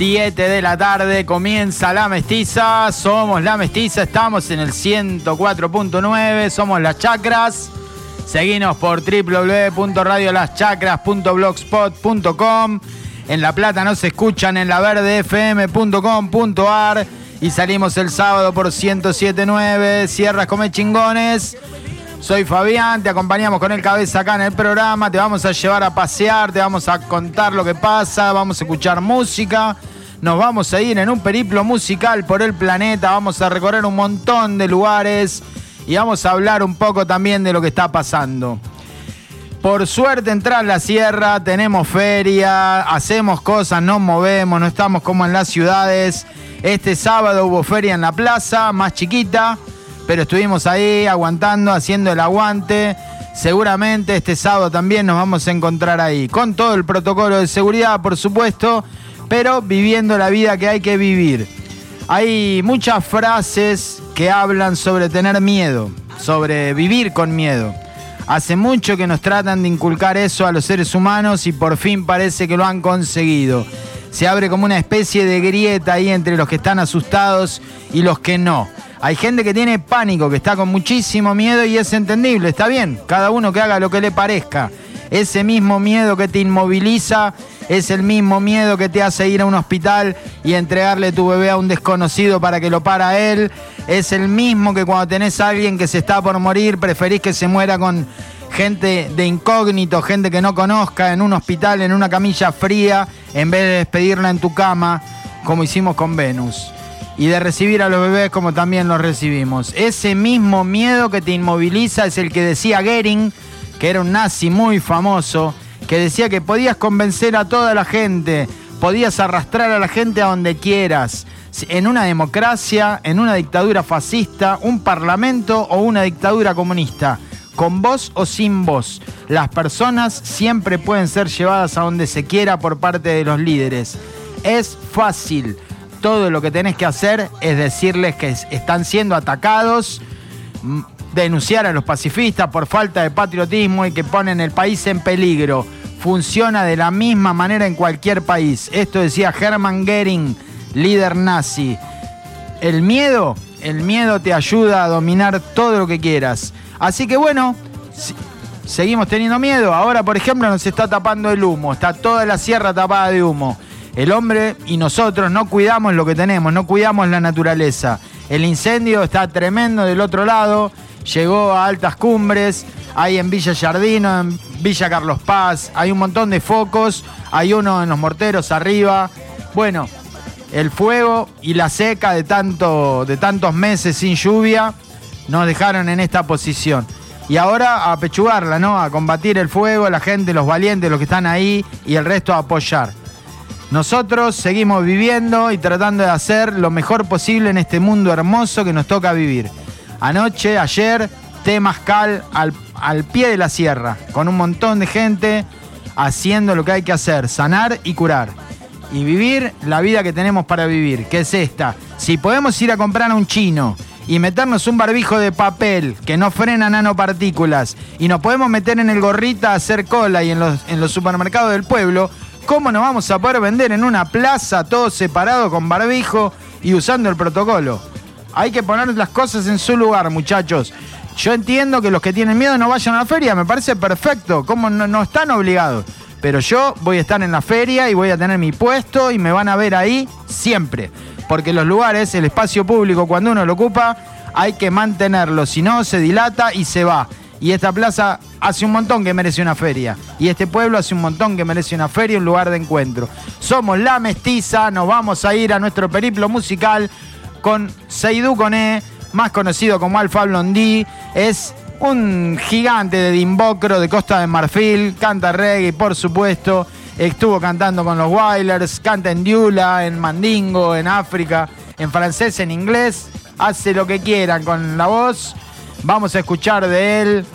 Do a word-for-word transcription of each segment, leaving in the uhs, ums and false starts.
siete de la tarde comienza La Mestiza. Somos La Mestiza, estamos en el ciento cuatro punto nueve, somos Las Chacras. Seguinos por doble u doble u doble u punto radio las chacras punto blogspot punto com. En La Plata nos escuchan en la verde f m punto com punto a r y salimos el sábado por ciento siete punto nueve. Sierras Come Chingones. Soy Fabián, te acompañamos con el Cabeza acá en el programa. Te vamos a llevar a pasear, te vamos a contar lo que pasa, vamos a escuchar música. Nos vamos a ir en un periplo musical por el planeta, vamos a recorrer un montón de lugares y vamos a hablar un poco también de lo que está pasando. Por suerte en Tras la Sierra tenemos feria, hacemos cosas, nos movemos, no estamos como en las ciudades. Este sábado hubo feria en la plaza, más chiquita, pero estuvimos ahí aguantando, haciendo el aguante. Seguramente este sábado también nos vamos a encontrar ahí, con todo el protocolo de seguridad, por supuesto, pero viviendo la vida que hay que vivir. Hay muchas frases que hablan sobre tener miedo, sobre vivir con miedo. Hace mucho que nos tratan de inculcar eso a los seres humanos y por fin parece que lo han conseguido. Se abre como una especie de grieta ahí entre los que están asustados y los que no. Hay gente que tiene pánico, que está con muchísimo miedo y es entendible, está bien, cada uno que haga lo que le parezca. Ese mismo miedo que te inmoviliza es el mismo miedo que te hace ir a un hospital y entregarle tu bebé a un desconocido para que lo para él. Es el mismo que cuando tenés a alguien que se está por morir, preferís que se muera con gente de incógnito, gente que no conozca, en un hospital, en una camilla fría, en vez de despedirla en tu cama, como hicimos con Venus. Y de recibir a los bebés como también los recibimos. Ese mismo miedo que te inmoviliza es el que decía Goering, que era un nazi muy famoso, que decía que podías convencer a toda la gente, podías arrastrar a la gente a donde quieras. En una democracia, en una dictadura fascista, un parlamento o una dictadura comunista, con voz o sin voz, las personas siempre pueden ser llevadas a donde se quiera por parte de los líderes. Es fácil. Todo lo que tenés que hacer es decirles que están siendo atacados, denunciar a los pacifistas por falta de patriotismo y que ponen el país en peligro. Funciona de la misma manera en cualquier país. Esto decía Hermann Goering, líder nazi. El miedo, el miedo te ayuda a dominar todo lo que quieras. Así que bueno, seguimos teniendo miedo. Ahora, por ejemplo, nos está tapando el humo. Está toda la sierra tapada de humo. El hombre y nosotros no cuidamos lo que tenemos, no cuidamos la naturaleza. El incendio está tremendo del otro lado, llegó a altas cumbres, hay en Villa Yardino, en Villa Carlos Paz, hay un montón de focos, hay uno en Los Morteros arriba. Bueno, el fuego y la seca de, tanto, de tantos meses sin lluvia nos dejaron en esta posición. Y ahora a apechugarla, ¿no? A combatir el fuego, la gente, los valientes, los que están ahí y el resto a apoyar. Nosotros seguimos viviendo y tratando de hacer lo mejor posible en este mundo hermoso que nos toca vivir. Anoche, ayer, Temazcal al, al pie de la sierra, con un montón de gente haciendo lo que hay que hacer, sanar y curar. Y vivir la vida que tenemos para vivir, que es esta. Si podemos ir a comprar a un chino y meternos un barbijo de papel que no frena nanopartículas y nos podemos meter en el gorrita a hacer cola y en los, en los supermercados del pueblo, ¿cómo nos vamos a poder vender en una plaza todo separado con barbijo y usando el protocolo? Hay que poner las cosas en su lugar, muchachos. Yo entiendo que los que tienen miedo no vayan a la feria, me parece perfecto, como no, no están obligados. Pero yo voy a estar en la feria y voy a tener mi puesto y me van a ver ahí siempre. Porque los lugares, el espacio público, cuando uno lo ocupa, hay que mantenerlo, si no se dilata y se va. Y esta plaza hace un montón que merece una feria. Y este pueblo hace un montón que merece una feria, un lugar de encuentro. Somos La Mestiza, nos vamos a ir a nuestro periplo musical con Seydou Koné, más conocido como Alpha Blondy. Es un gigante de Dimbocro de Costa de Marfil, canta reggae, por supuesto. Estuvo cantando con los Wailers, canta en Diula, en Mandingo, en África, en francés, en inglés. Hace lo que quieran con la voz. Vamos a escuchar de él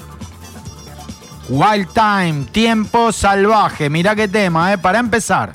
Wild Time, Tiempo Salvaje. Mirá qué tema, ¿eh? Para empezar.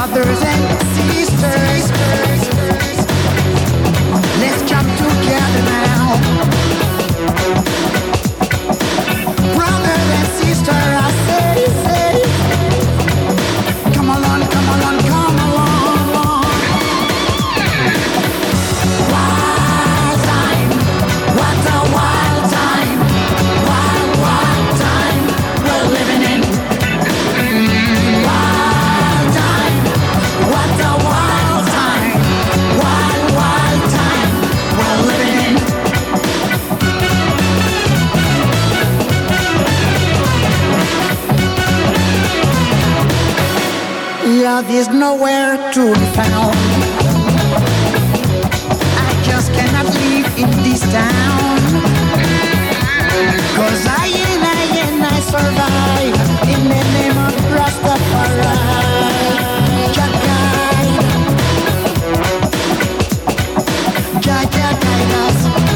Brothers and sisters, let's jump together now. Brothers and sisters, I say, say, come along, come along, come along. Wild time, what a wild time, wild, wild time we're living in. Wild time, what a wild time, wild, wild time we're living in. Love is nowhere to be found. I just cannot live in this town. Cause I and I and I survive in the name of Rastafari. Jah guide, Jah Jah guide us.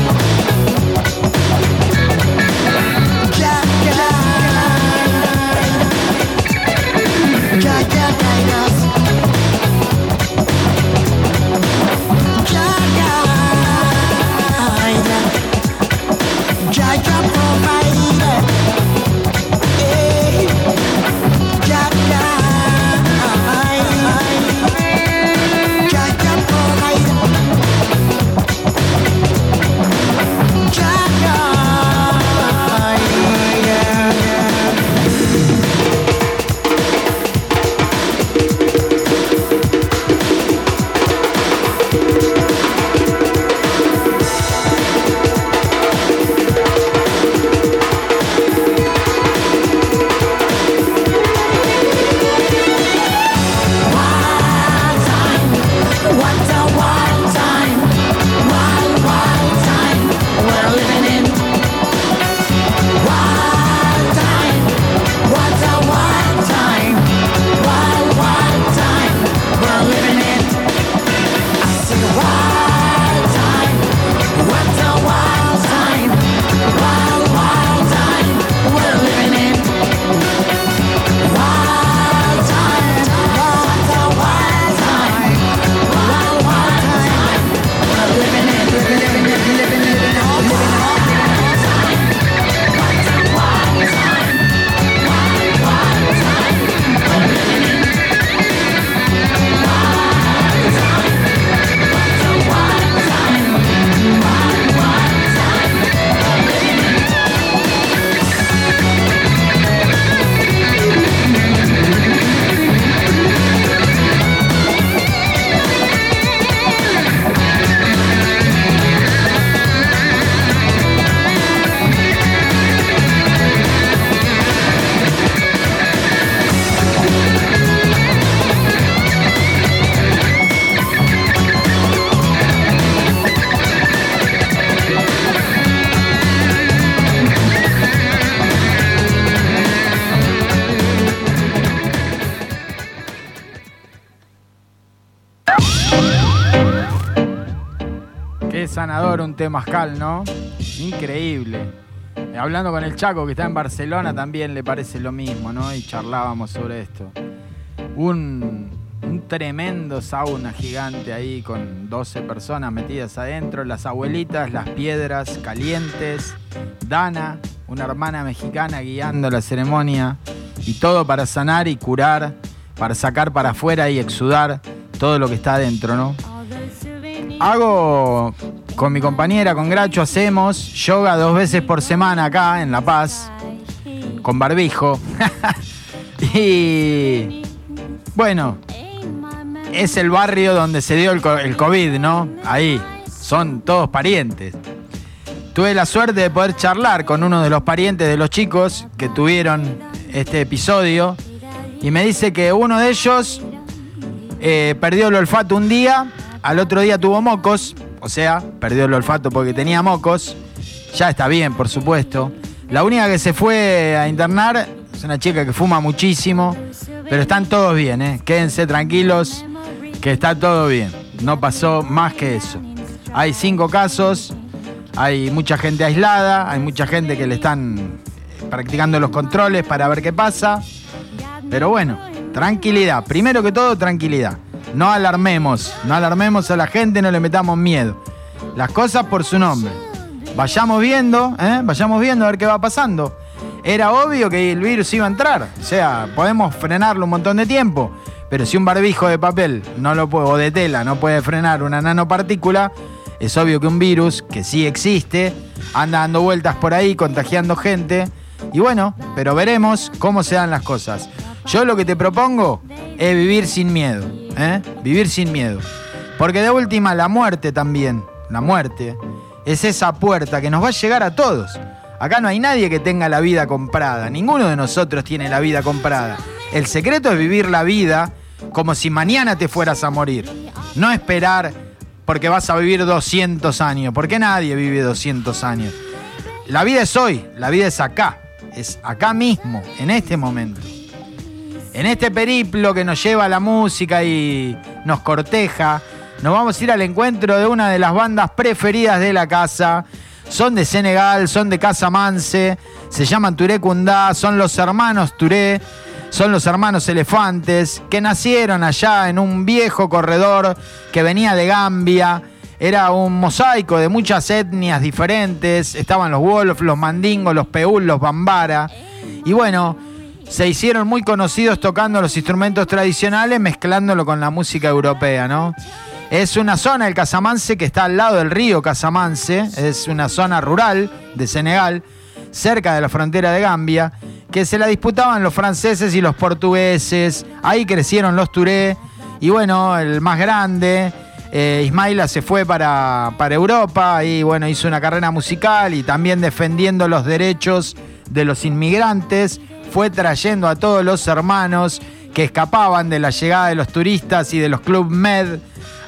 Jah guide, Jah Jah guide us. Jah guide, Jah Jah provide. Eh, Jah guide, Jah Jah provide. Jah guide. Wild time, what a wild time, wild, wild time we're living in. Wild time, what a wild time, wild, wild time we're living in. I said wild time, what a wild time, wild, wild time we're living in. Wild time, what a wild time, wild, wild time we're living in, living, living, living, living, living all, living all, living time. What a wild time, wild, wild time we're living in. Wild time, what a wild time, wild, wild time we're living in. Qué sanador un temazcal, ¿no? Increíble. Eh, Hablando con el Chaco, que está en Barcelona, también le parece lo mismo, ¿no? Y charlábamos sobre esto. Un, un tremendo sauna gigante ahí con doce personas metidas adentro, las abuelitas, las piedras calientes, Dana, una hermana mexicana guiando la ceremonia, y todo para sanar y curar, para sacar para afuera y exudar todo lo que está adentro, ¿no? Hago, con mi compañera, con Gracho, hacemos yoga dos veces por semana acá en La Paz, con barbijo. Y bueno, es el barrio donde se dio el, el COVID, ¿no? Ahí, son todos parientes. Tuve la suerte de poder charlar con uno de los parientes de los chicos que tuvieron este episodio, y me dice que uno de ellos eh, perdió el olfato un día, al otro día tuvo mocos, o sea, perdió el olfato porque tenía mocos. Ya está bien, por supuesto. La única que se fue a internar es una chica que fuma muchísimo, pero están todos bien, ¿eh? Quédense tranquilos que está todo bien. No pasó más que eso. Hay cinco casos, hay mucha gente aislada, hay mucha gente que le están practicando los controles para ver qué pasa. Pero bueno, tranquilidad. Primero que todo, tranquilidad. No alarmemos, no alarmemos a la gente, no le metamos miedo. Las cosas por su nombre. Vayamos viendo, ¿eh? Vayamos viendo a ver qué va pasando. Era obvio que el virus iba a entrar. O sea, podemos frenarlo un montón de tiempo. Pero si un barbijo de papel no lo puede, o de tela no puede frenar una nanopartícula, es obvio que un virus, que sí existe, anda dando vueltas por ahí, contagiando gente. Y bueno, pero veremos cómo se dan las cosas. Yo lo que te propongo es vivir sin miedo, ¿eh? Vivir sin miedo. Porque de última, la muerte también, la muerte, es esa puerta que nos va a llegar a todos. Acá no hay nadie que tenga la vida comprada. Ninguno de nosotros tiene la vida comprada. El secreto es vivir la vida como si mañana te fueras a morir. No esperar porque vas a vivir doscientos años. Porque nadie vive doscientos años. La vida es hoy, la vida es acá. Es acá mismo, en este momento. En este periplo que nos lleva la música y nos corteja, nos vamos a ir al encuentro de una de las bandas preferidas de la casa. Son de Senegal, son de Casamance, se llaman Touré Kunda, son los hermanos Touré, son los hermanos Elefantes, que nacieron allá en un viejo corredor que venía de Gambia. Era un mosaico de muchas etnias diferentes, estaban los Wolof, los Mandingos, los Peul, los Bambara. Y bueno, se hicieron muy conocidos tocando los instrumentos tradicionales, mezclándolo con la música europea, ¿no? Es una zona, el Casamance, que está al lado del río Casamance, es una zona rural de Senegal, cerca de la frontera de Gambia, que se la disputaban los franceses y los portugueses. Ahí crecieron los Touré, y bueno, el más grande, eh, Ismaila, se fue para, para Europa, y bueno, hizo una carrera musical y también defendiendo los derechos de los inmigrantes, fue trayendo a todos los hermanos que escapaban de la llegada de los turistas y de los Club Med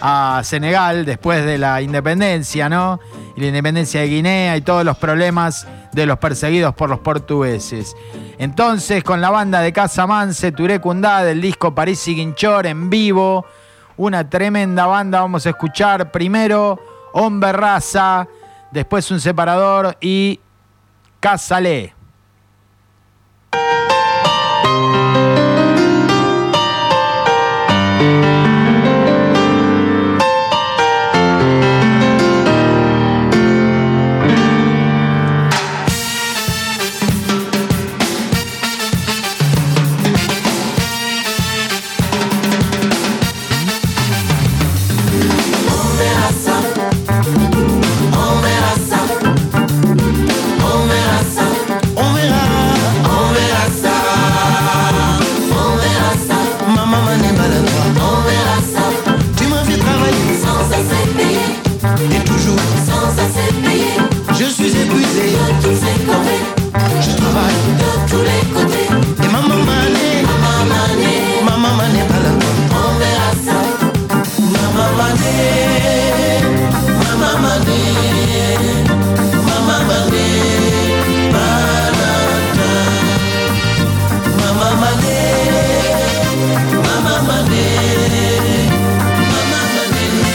a Senegal después de la independencia, ¿no? Y la independencia de Guinea y todos los problemas de los perseguidos por los portugueses. Entonces, con la banda de Casamance, Touré Kunda, del disco París y Guinchor en vivo, una tremenda banda. Vamos a escuchar primero Hombre Raza, después Un Separador y Casalé.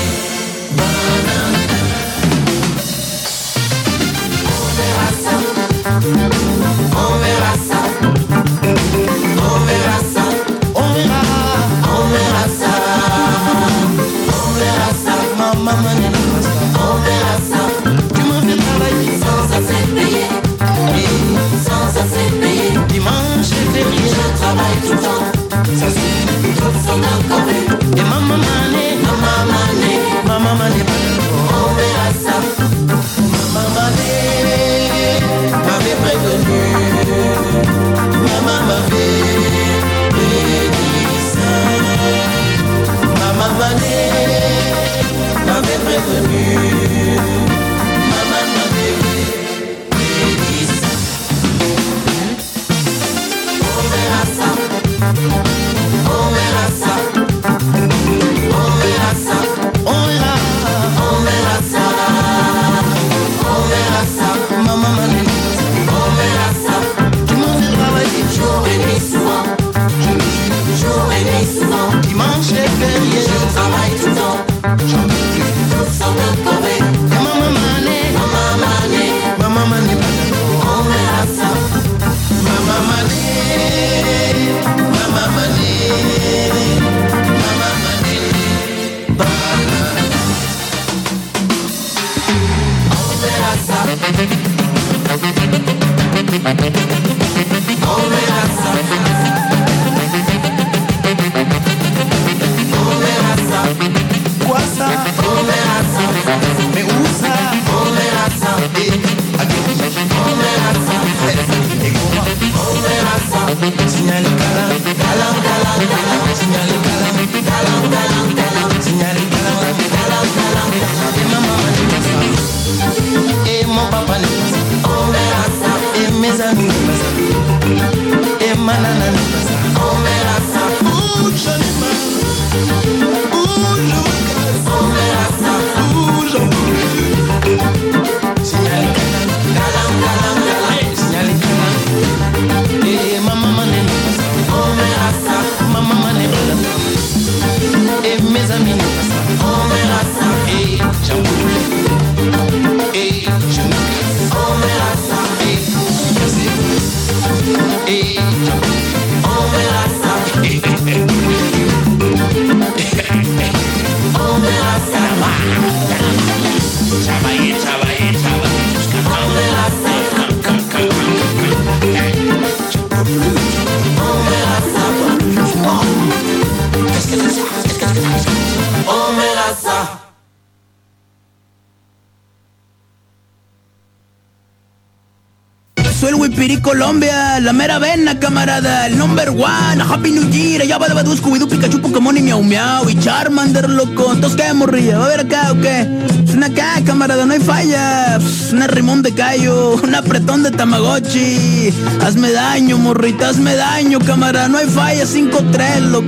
Mama, Colombia, la mera vena, camarada, el number one, Happy New Year, ya va de Badu, Scooby-Doo, Pikachu, Pokémon y Miau Miau y Charmander, loco. Entonces, ¿qué, morrilla? ¿Va a ver acá o qué? Es una acá, camarada, no hay falla. Es una rimón de callo, un apretón de Tamagotchi. Hazme daño, morrita, hazme daño, camarada, no hay falla, cinco tres, loco.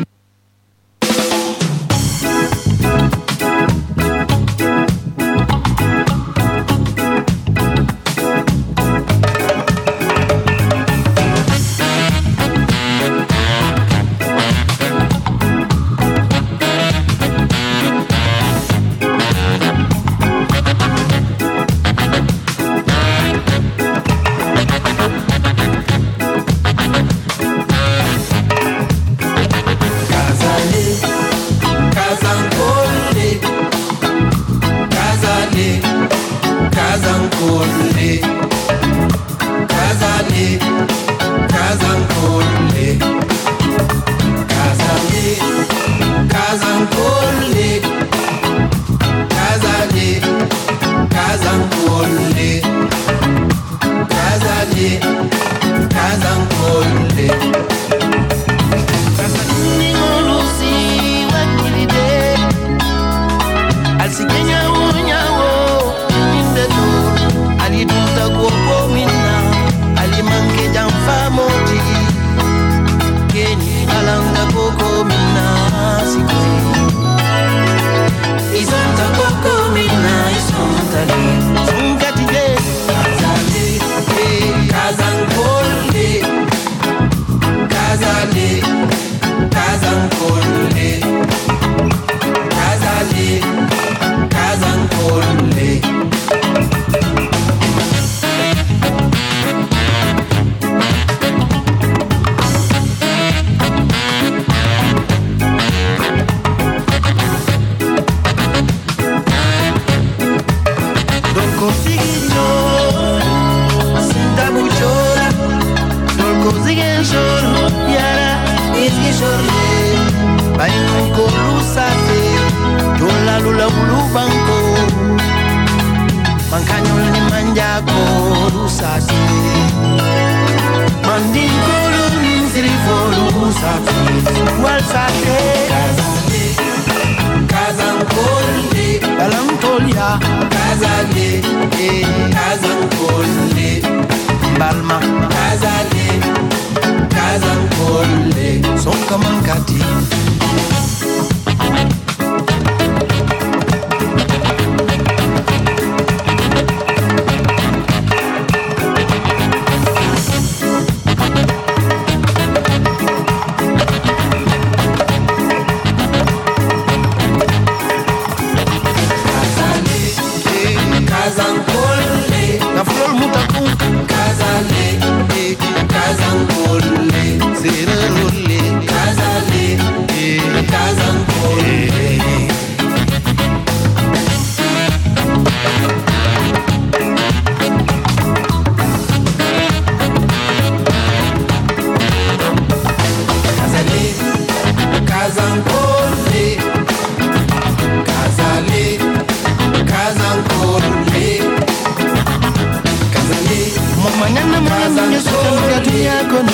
mañana me niño sutamia tuya con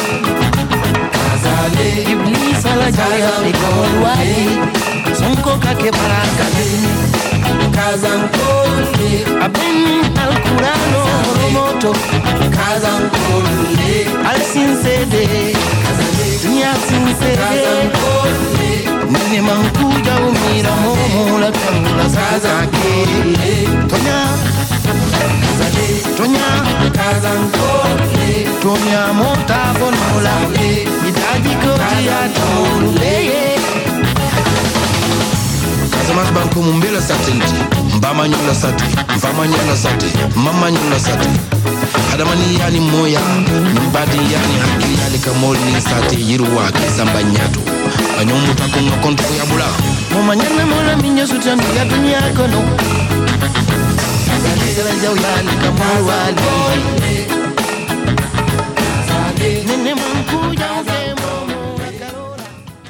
Iblis a la llave de Colway son coca que baracale Abin al curano romoto al sincede Nya sincede Nene mankuja umira momo la kangula sazake Tonya Tonya Tonya monta bonola Idaji kotia tole Kazamas banko mumbela satenti Mbama nyola sati Mfama nyola sati Mama nyola sati Adamani yani moya Mbadi yani hakili yani kamoli ni sati Yiruwa kizamba nyato Anyomu takunga konto ya bula Mama nyana mola minyo sutami ya dunia kono Kazale jau yani kamoli wali Nene manku ya uke momo karola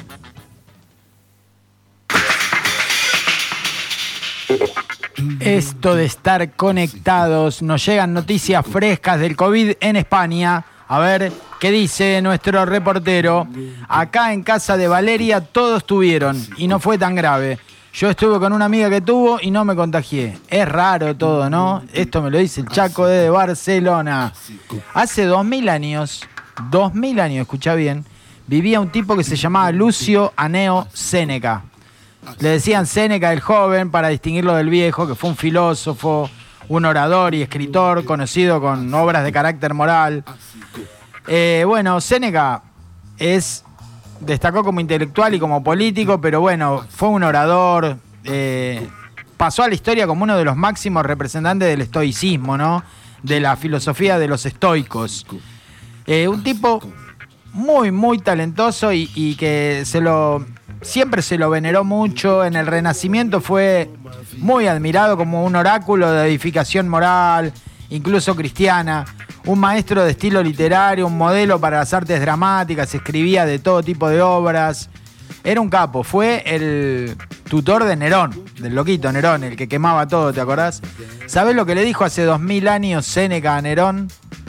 Esto de estar conectados, nos llegan noticias frescas del COVID en España. A ver, ¿qué dice nuestro reportero? Acá en casa de Valeria todos tuvieron y no fue tan grave. Yo estuve con una amiga que tuvo y no me contagié. Es raro todo, ¿no? Esto me lo dice el Chaco de Barcelona. Hace dos mil años, dos mil años, escucha bien, vivía un tipo que se llamaba Lucio Aneo Séneca. Le decían Séneca el joven para distinguirlo del viejo, que fue un filósofo, un orador y escritor conocido con obras de carácter moral. Eh, bueno, Séneca es, destacó como intelectual y como político, pero bueno, fue un orador, eh, pasó a la historia como uno de los máximos representantes del estoicismo, ¿no? De la filosofía de los estoicos. Eh, un tipo muy, muy talentoso y, y que se lo... siempre se lo veneró mucho. En el Renacimiento fue muy admirado como un oráculo de edificación moral, incluso cristiana. Un maestro de estilo literario, un modelo para las artes dramáticas, escribía de todo tipo de obras. Era un capo, fue el tutor de Nerón, del loquito Nerón, el que quemaba todo, ¿te acordás? ¿Sabés lo que le dijo hace dos mil años Séneca a Nerón?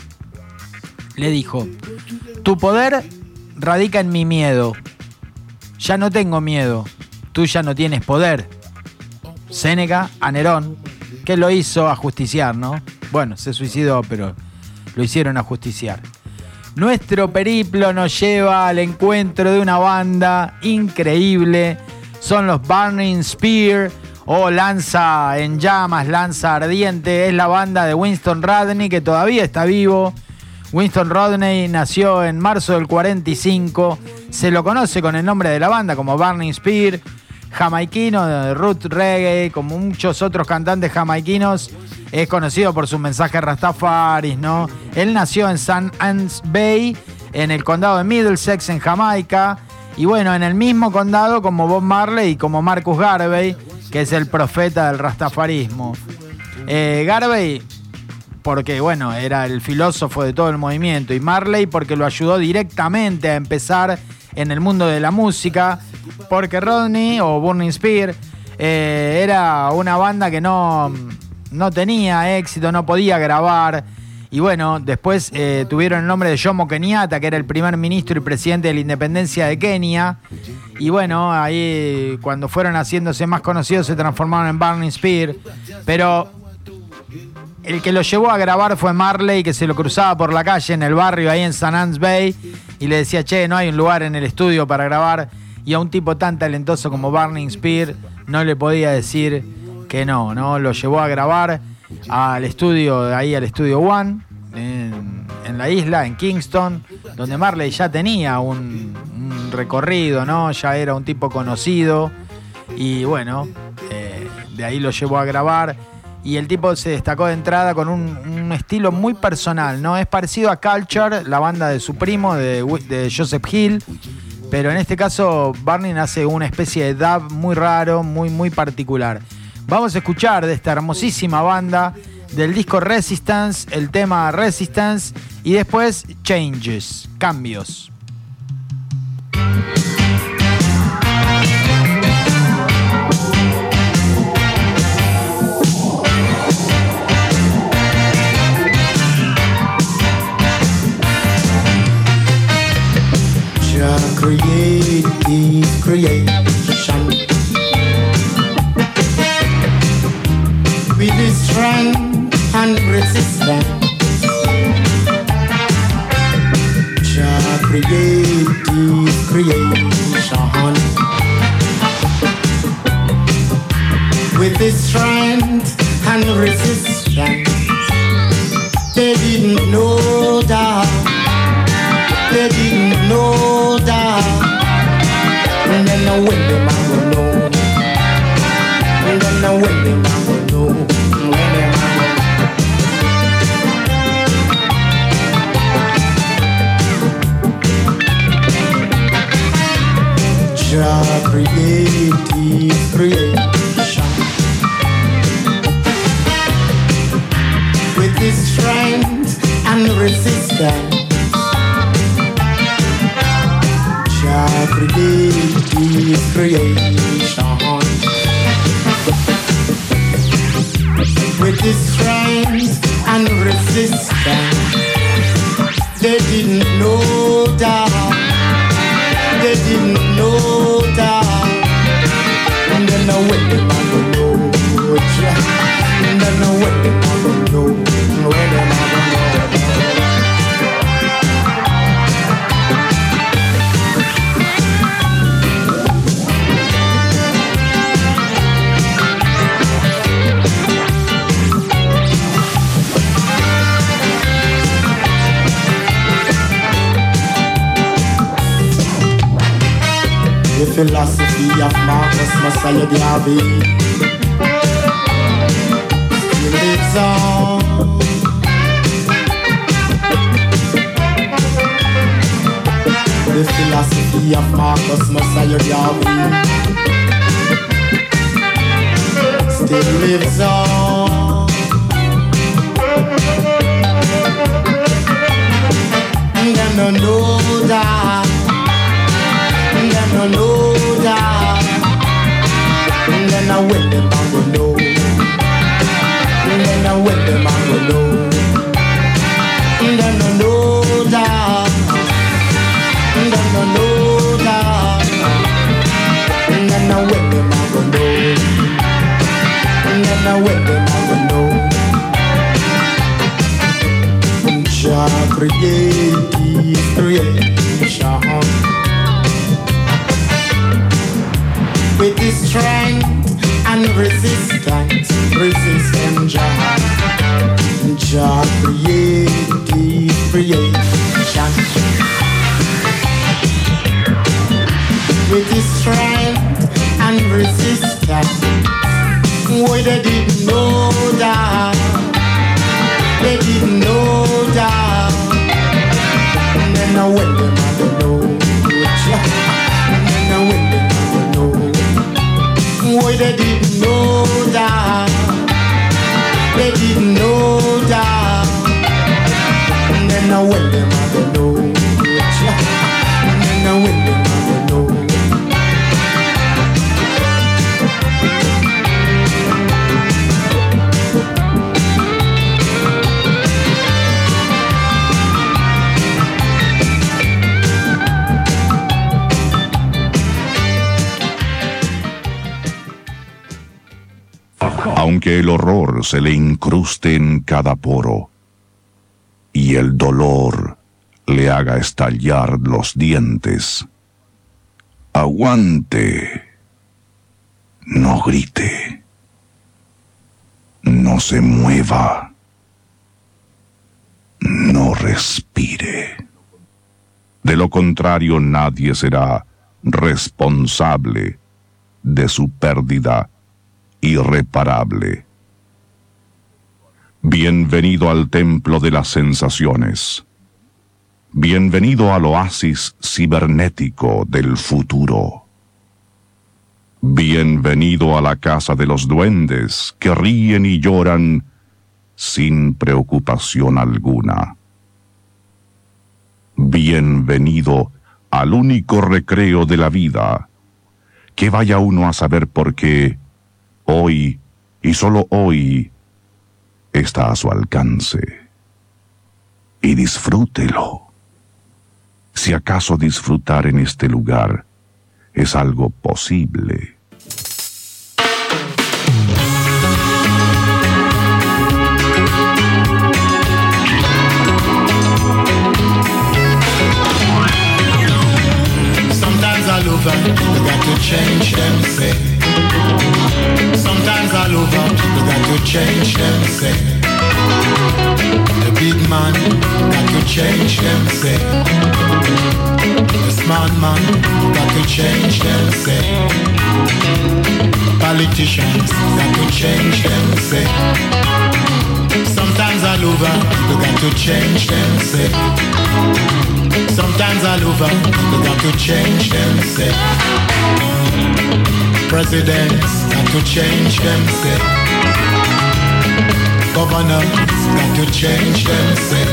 Le dijo: tu poder radica en mi miedo. Ya no tengo miedo, tú ya no tienes poder. Séneca a Nerón, que lo hizo ajusticiar, ¿no? Bueno, se suicidó, pero lo hicieron ajusticiar. Nuestro periplo nos lleva al encuentro de una banda increíble. Son los Burning Spear, o Lanza en Llamas, Lanza Ardiente. Es la banda de Winston Rodney, que todavía está vivo. Winston Rodney nació en marzo del cuarenta y cinco. Se lo conoce con el nombre de la banda como Burning Spear. Jamaiquino de root reggae, como muchos otros cantantes jamaiquinos, es conocido por sus mensajes rastafaris, ¿no? Él nació en Saint Anne's Bay, en el condado de Middlesex, en Jamaica. Y bueno, en el mismo condado como Bob Marley y como Marcus Garvey, que es el profeta del rastafarismo. Eh, Garvey, porque bueno, era el filósofo de todo el movimiento, y Marley porque lo ayudó directamente a empezar en el mundo de la música, porque Rodney o Burning Spear eh, era una banda que no, no tenía éxito, no podía grabar, y bueno, después eh, tuvieron el nombre de Jomo Kenyatta, que era el primer ministro y presidente de la independencia de Kenia, y bueno, ahí cuando fueron haciéndose más conocidos se transformaron en Burning Spear, pero el que lo llevó a grabar fue Marley, que se lo cruzaba por la calle en el barrio ahí en Saint Anne's Bay y le decía: che, no hay un lugar en el estudio para grabar. Y a un tipo tan talentoso como Burning Spear no le podía decir que no, ¿no? Lo llevó a grabar al estudio, ahí al estudio One, en, en la isla, en Kingston, donde Marley ya tenía un, un recorrido, ¿no? Ya era un tipo conocido y bueno, eh, de ahí lo llevó a grabar. Y el tipo se destacó de entrada con un, un estilo muy personal, ¿no? Es parecido a Culture, la banda de su primo, de, de Joseph Hill, pero en este caso Burning hace una especie de dub muy raro, muy, muy particular. Vamos a escuchar de esta hermosísima banda, del disco Resistance, el tema Resistance, y después Changes, Cambios. creative creation. With his strength and resistance, Jah creative creation. With his strength and resistance, they didn't know that, they didn't know that, and then I went them I will know, and then I went them I will know, when them I will know. Jah creative creation. With his strength and resistance, Jah creative creation. With his strength and resistance, they didn't know that, they didn't know that, and then I went them I don't know, Jah, and then I went them I don't know, when them I don't know. The philosophy of Marcus Messiah Garvey still lives on. The philosophy of Marcus Messiah Garvey still lives on. And I know that, and I know that, and then I went them I will know, and then I went them I will know, and then I know that, and then I know that, and then I went them I will know, and then I went them I will know. Jah creative creation. With his strength and resistance, resistance, Jah, Jah creative creation. With his strength and resistance, boy, they didn't know that, they didn't know that, and then I went them I don't know, Jah, and then I went them. Why they didn't know that, they didn't know that, and then I went them I don't know, and then I went them I don't know. Aunque el horror se le incruste en cada poro y el dolor le haga estallar los dientes, aguante, no grite, no se mueva, no respire. De lo contrario, nadie será responsable de su pérdida irreparable. Bienvenido al templo de las sensaciones. Bienvenido al oasis cibernético del futuro. Bienvenido a la casa de los duendes que ríen y lloran sin preocupación alguna. Bienvenido al único recreo de la vida, que vaya uno a saber por qué hoy, y solo hoy, está a su alcance. Y disfrútelo. si acaso disfrutar en este lugar es algo posible. Sometimes all over, you got to change them, say. Sometimes all over, you got to change them, say. The big man got to change them, say. The smart man got to change them, say. Politicians got to change them, say. Sometimes all over, you got to change them, say. Sometimes all over, you got to change them, say. Presidents got to change them, say. Governors got to change them, say.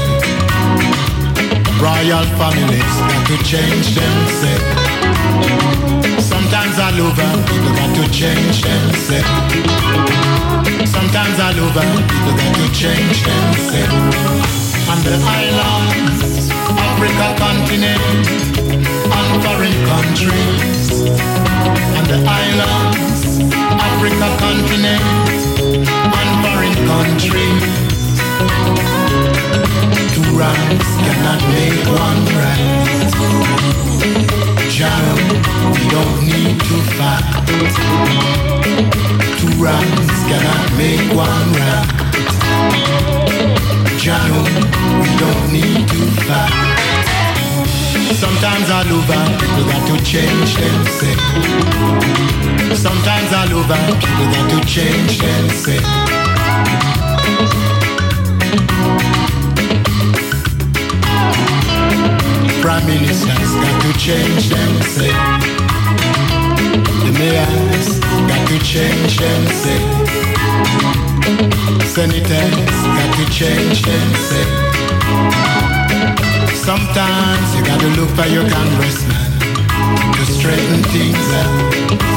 Royal families got to change them, say. Sometimes all over, you got to change them, say. Sometimes all over, you got to change them, say. On the islands, Africa continent, and foreign countries. On the islands, Africa continent, and foreign countries. Two wrongs cannot make one right. Jah, we don't need to fight. Two wrongs cannot make one right. Jah, we don't need to fight. Sometimes all over, people got to change them, say. Sometimes all over, people got to change them, say. Prime ministers got to change them, say. The mayors got to change them, say. Senators got to change them, say. Sometimes you gotta look for your congressman to straighten things out.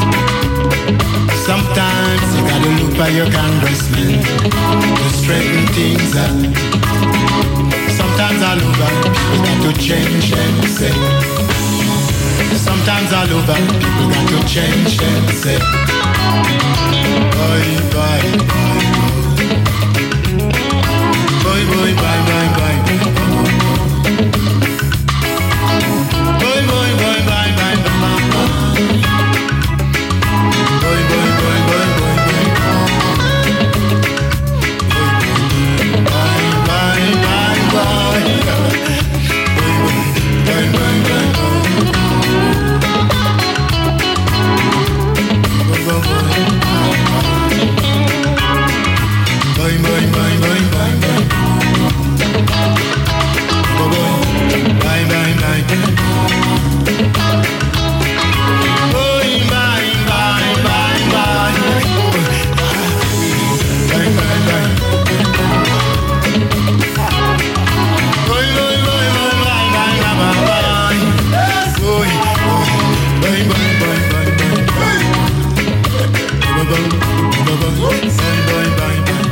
Sometimes you gotta look for your congressman to straighten things out. Sometimes all over, you got to change them, say. Sometimes all over, people got to change them, say. Bye, bye, bye. Bye, bye, bye, bye, bye. Boy, boy, boy, bye, bye, bye, bye. Boy, boy, boy, boy, boy, boy. Bye, bye, bye, bye. Boy, boy, bye, bye, bye, bye, bye, bye, bye, bye, bye. Bye, bye, bye, bye. Bye, bye, bye, bye, bye. Bye, bye, bye. Bye, bye, bye, bye, bye, bye, bye, bye. Bye, bye, bye, bye, bye, bye. Bye, bye, bye, bye, bye, bye.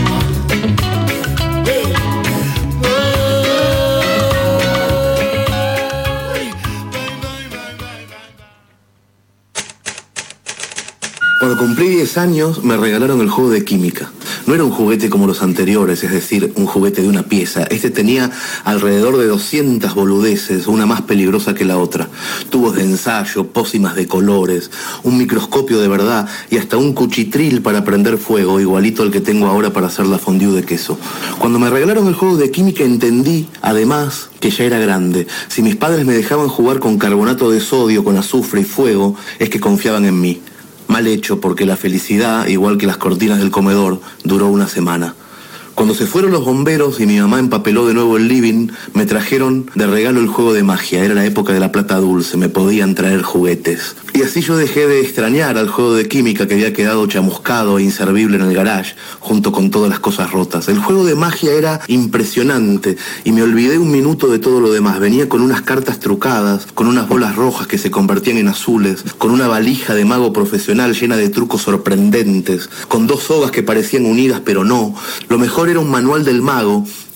Cuando cumplí diez años me regalaron el juego de química. No era un juguete como los anteriores, es decir, un juguete de una pieza. Este tenía alrededor de doscientas boludeces, una más peligrosa que la otra. Tubos de ensayo, pócimas de colores, un microscopio de verdad y hasta un cuchitril para prender fuego, igualito al que tengo ahora para hacer la fondue de queso. Cuando me regalaron el juego de química entendí, además, que ya era grande. Si mis padres me dejaban jugar con carbonato de sodio, con azufre y fuego, es que confiaban en mí. Mal hecho, porque la felicidad, igual que las cortinas del comedor, duró una semana. Cuando se fueron los bomberos y mi mamá empapeló de nuevo el living, me trajeron de regalo el juego de magia. Era la época de la plata dulce, me podían traer juguetes. Y así yo dejé de extrañar al juego de química que había quedado chamuscado e inservible en el garage, junto con todas las cosas rotas. El juego de magia era impresionante y me olvidé un minuto de todo lo demás. Venía con unas cartas trucadas, con unas bolas rojas que se convertían en azules, con una valija de mago profesional llena de trucos sorprendentes, con dos sogas que parecían unidas pero no. Lo mejor era un manual del mago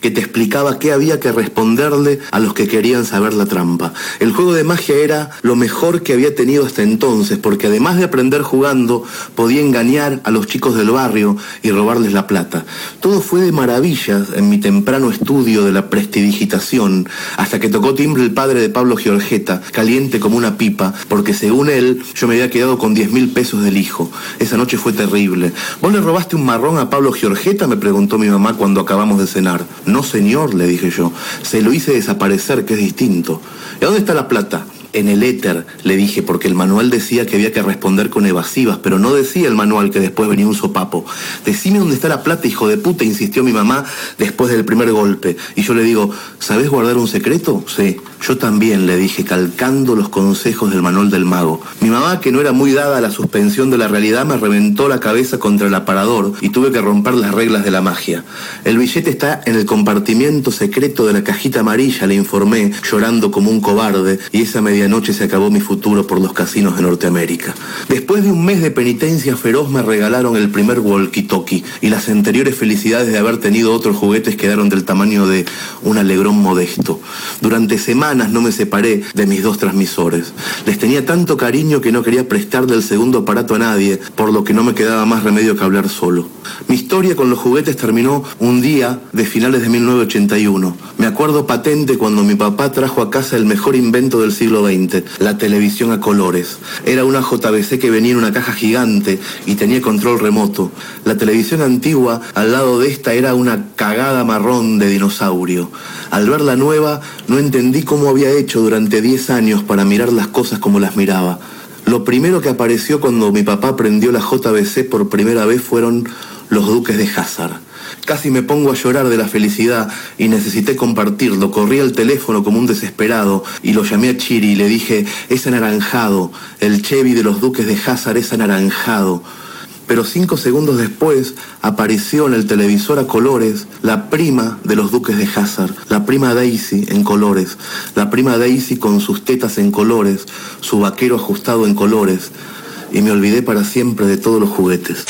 que te explicaba qué había que responderle a los que querían saber la trampa. El juego de magia era lo mejor que había tenido hasta entonces, porque además de aprender jugando, podía engañar a los chicos del barrio y robarles la plata. Todo fue de maravillas en mi temprano estudio de la prestidigitación, hasta que tocó timbre el padre de Pablo Giorgetta, caliente como una pipa, porque según él, yo me había quedado con diez mil pesos del hijo. Esa noche fue terrible. ¿Vos le robaste un marrón a Pablo Giorgetta?, me preguntó mi mamá cuando acabamos de cenar. No, señor, le dije yo. Se lo hice desaparecer, que es distinto. ¿Y dónde está la plata? En el éter, le dije, porque el manual decía que había que responder con evasivas, pero no decía el manual que después venía un sopapo. Decime dónde está la plata, hijo de puta, insistió mi mamá después del primer golpe. Y yo le digo, ¿sabés guardar un secreto? Sí. Yo también, le dije, calcando los consejos del manual del mago. Mi mamá, que no era muy dada a la suspensión de la realidad, me reventó la cabeza contra el aparador y tuve que romper las reglas de la magia. El billete está en el compartimiento secreto de la cajita amarilla, le informé, llorando como un cobarde, y esa medianoche se acabó mi futuro por los casinos de Norteamérica. Después de un mes de penitencia feroz me regalaron el primer walkie-talkie, y las anteriores felicidades de haber tenido otros juguetes quedaron del tamaño de un alegrón modesto. Durante semanas no me separé de mis dos transmisores. Les tenía tanto cariño que no quería prestarle el segundo aparato a nadie, por lo que no me quedaba más remedio que hablar solo. Mi historia con los juguetes terminó un día de finales de mil novecientos ochenta y uno. Me acuerdo patente cuando mi papá trajo a casa el mejor invento del siglo veinte, la televisión a colores. Era una J V C que venía en una caja gigante y tenía control remoto. La televisión antigua al lado de esta era una cagada marrón de dinosaurio. Al ver la nueva, no entendí cómo había hecho durante diez años para mirar las cosas como las miraba. Lo primero que apareció cuando mi papá prendió la J V C por primera vez fueron los Duques de Hazzard. Casi me pongo a llorar de la felicidad y necesité compartirlo. Corrí al teléfono como un desesperado y lo llamé a Chiri y le dije, es anaranjado, el Chevy de los Duques de Hazzard es anaranjado. Pero cinco segundos después apareció en el televisor a colores la prima de los Duques de Hazzard, la prima Daisy en colores, la prima Daisy con sus tetas en colores, su vaquero ajustado en colores, y me olvidé para siempre de todos los juguetes.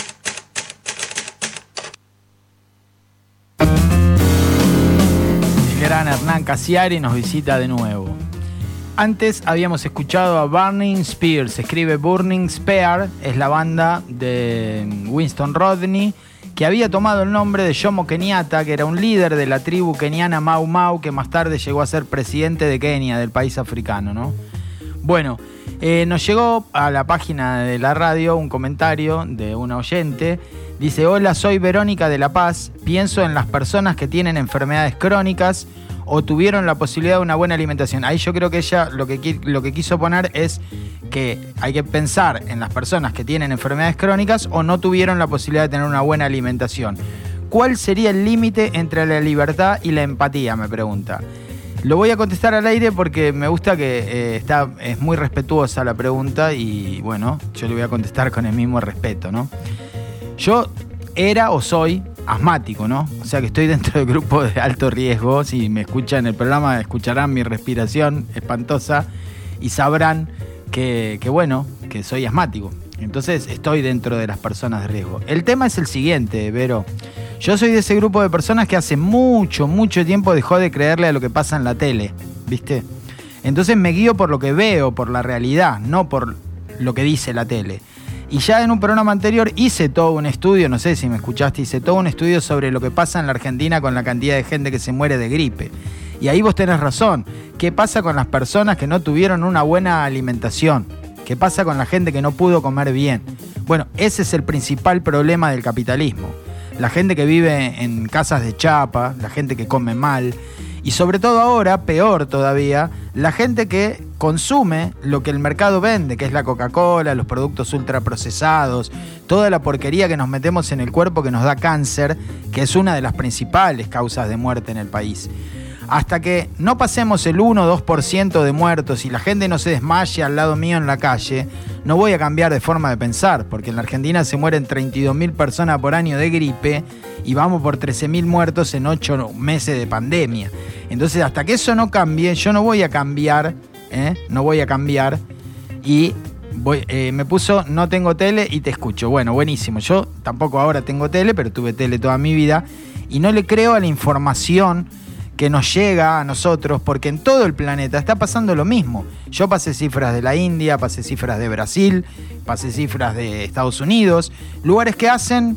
El gran Hernán Casiari nos visita de nuevo. Antes habíamos escuchado a Burning Spear, se escribe Burning Spear, es la banda de Winston Rodney, que había tomado el nombre de Jomo Kenyatta, que era un líder de la tribu keniana Mau Mau, que más tarde llegó a ser presidente de Kenia, del país africano, ¿no? Bueno, eh, nos llegó a la página de la radio un comentario de una oyente. Dice, hola, soy Verónica de La Paz, pienso en las personas que tienen enfermedades crónicas o tuvieron la posibilidad de una buena alimentación. Ahí yo creo que ella lo que, lo que quiso poner es que hay que pensar en las personas que tienen enfermedades crónicas o no tuvieron la posibilidad de tener una buena alimentación. ¿Cuál sería el límite entre la libertad y la empatía?, me pregunta. Lo voy a contestar al aire porque me gusta que eh, está, es muy respetuosa la pregunta y bueno, yo le voy a contestar con el mismo respeto, ¿no? Yo era o soy asmático, ¿no? O sea que estoy dentro del grupo de alto riesgo. Si me escuchan el programa, escucharán mi respiración espantosa y sabrán que, que bueno, que soy asmático. Entonces estoy dentro de las personas de riesgo. El tema es el siguiente, Vero. Yo soy de ese grupo de personas que hace mucho, mucho tiempo dejó de creerle a lo que pasa en la tele, ¿viste? Entonces me guío por lo que veo, por la realidad, no por lo que dice la tele. Y ya en un programa anterior hice todo un estudio, no sé si me escuchaste, hice todo un estudio sobre lo que pasa en la Argentina con la cantidad de gente que se muere de gripe. Y ahí vos tenés razón. ¿Qué pasa con las personas que no tuvieron una buena alimentación? ¿Qué pasa con la gente que no pudo comer bien? Bueno, ese es el principal problema del capitalismo. La gente que vive en casas de chapa, la gente que come mal y sobre todo ahora, peor todavía, la gente que consume lo que el mercado vende, que es la Coca-Cola, los productos ultraprocesados, toda la porquería que nos metemos en el cuerpo que nos da cáncer, que es una de las principales causas de muerte en el país. Hasta que no pasemos el uno o dos por ciento de muertos y la gente no se desmaye al lado mío en la calle, no voy a cambiar de forma de pensar, porque en la Argentina se mueren treinta y dos mil personas por año de gripe y vamos por trece mil muertos en ocho meses de pandemia. Entonces, hasta que eso no cambie, yo no voy a cambiar, ¿eh? no voy a cambiar y voy, eh, me puso no tengo tele y te escucho. Bueno, buenísimo. Yo tampoco ahora tengo tele, pero tuve tele toda mi vida. y no le creo a la información que nos llega a nosotros, porque en todo el planeta está pasando lo mismo. Yo pasé cifras de la India, pasé cifras de Brasil, pasé cifras de Estados Unidos, lugares que hacen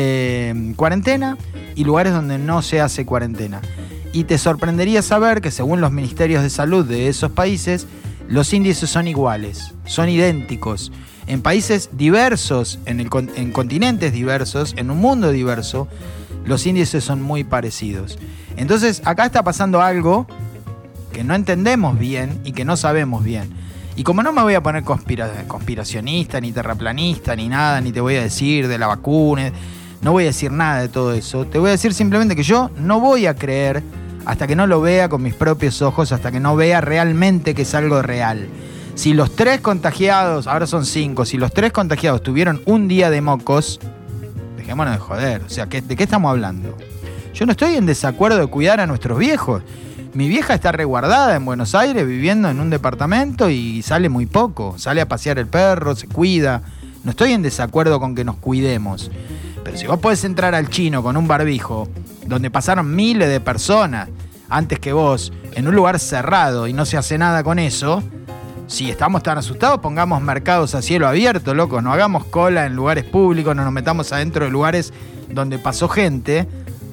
eh, cuarentena y lugares donde no se hace cuarentena. Y te sorprendería saber que según los ministerios de salud de esos países, los índices son iguales, son idénticos. En países diversos, en, el, en continentes diversos, en un mundo diverso, los índices son muy parecidos. Entonces, acá está pasando algo que no entendemos bien y que no sabemos bien. Y como no me voy a poner conspira- conspiracionista, ni terraplanista, ni nada, ni te voy a decir de la vacuna, no voy a decir nada de todo eso. Te voy a decir simplemente que yo no voy a creer hasta que no lo vea con mis propios ojos, hasta que no vea realmente que es algo real. Si los tres contagiados, ahora son cinco, si los tres contagiados tuvieron un día de mocos, dejémonos de joder. O sea, ¿de qué estamos hablando? Yo no estoy en desacuerdo de cuidar a nuestros viejos. Mi vieja está resguardada en Buenos Aires, viviendo en un departamento y sale muy poco. Sale a pasear el perro, se cuida. No estoy en desacuerdo con que nos cuidemos. Pero si vos podés entrar al chino con un barbijo, donde pasaron miles de personas antes que vos, en un lugar cerrado y no se hace nada con eso, si estamos tan asustados, pongamos mercados a cielo abierto, locos. No hagamos cola en lugares públicos, no nos metamos adentro de lugares donde pasó gente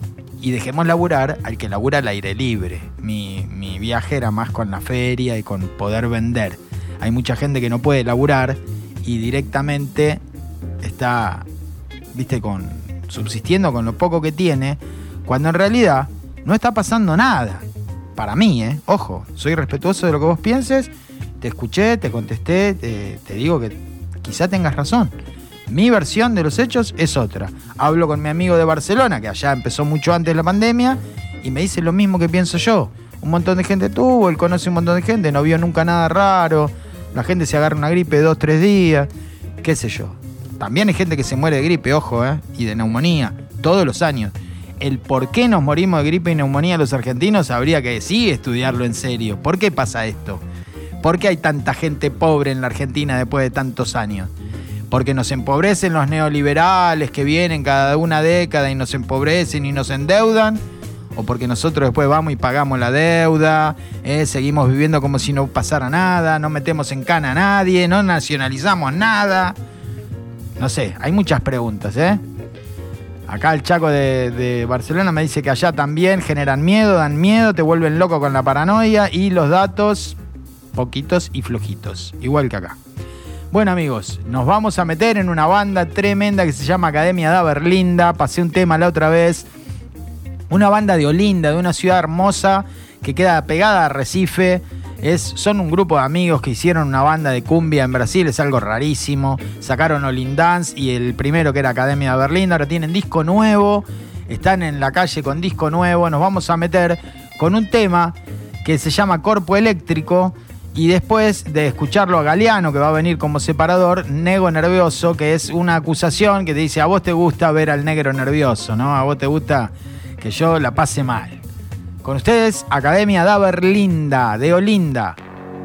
y dejemos laburar al que labura al aire libre. Mi, mi viaje era más con la feria y con poder vender. Hay mucha gente que no puede laburar y directamente está, viste, con, subsistiendo con lo poco que tiene, cuando en realidad no está pasando nada. Para mí, ¿eh? Ojo, soy respetuoso de lo que vos pienses, te escuché, te contesté, te, te digo que quizá tengas razón. Mi versión de los hechos es otra. Hablo con mi amigo de Barcelona, que allá empezó mucho antes de la pandemia, y me dice lo mismo que pienso yo. Un montón de gente tuvo, él conoce un montón de gente, no vio nunca nada raro, la gente se agarra una gripe dos, tres días, qué sé yo. También hay gente que se muere de gripe, ojo, ¿eh? Y de neumonía, todos los años. El por qué nos morimos de gripe y neumonía los argentinos habría que sí estudiarlo en serio. ¿Por qué pasa esto? ¿Por qué hay tanta gente pobre en la Argentina después de tantos años? Porque nos empobrecen los neoliberales que vienen cada una década y nos empobrecen y nos endeudan, o porque nosotros después vamos y pagamos la deuda, eh, seguimos viviendo como si no pasara nada, no metemos en cana a nadie, no nacionalizamos nada. No sé, hay muchas preguntas, ¿eh? Acá el Chaco de, de Barcelona me dice que allá también generan miedo, dan miedo, te vuelven loco con la paranoia y los datos poquitos y flojitos, igual que acá. Bueno, amigos, nos vamos a meter en una banda tremenda que se llama Academia da Berlinda. Pasé un tema la otra vez. Una banda de Olinda, de una ciudad hermosa que queda pegada a Recife. Es, son un grupo de amigos que hicieron una banda de cumbia en Brasil, es algo rarísimo. Sacaron Olindance y el primero que era Academia da Berlinda. Ahora tienen disco nuevo, están en la calle con disco nuevo. Nos vamos a meter con un tema que se llama Corpo Eléctrico. Y después de escucharlo a Galeano, que va a venir como separador, Nego Nervioso, que es una acusación que te dice: a vos te gusta ver al negro nervioso, ¿no? A vos te gusta que yo la pase mal. Con ustedes, Academia da Berlinda, de Olinda.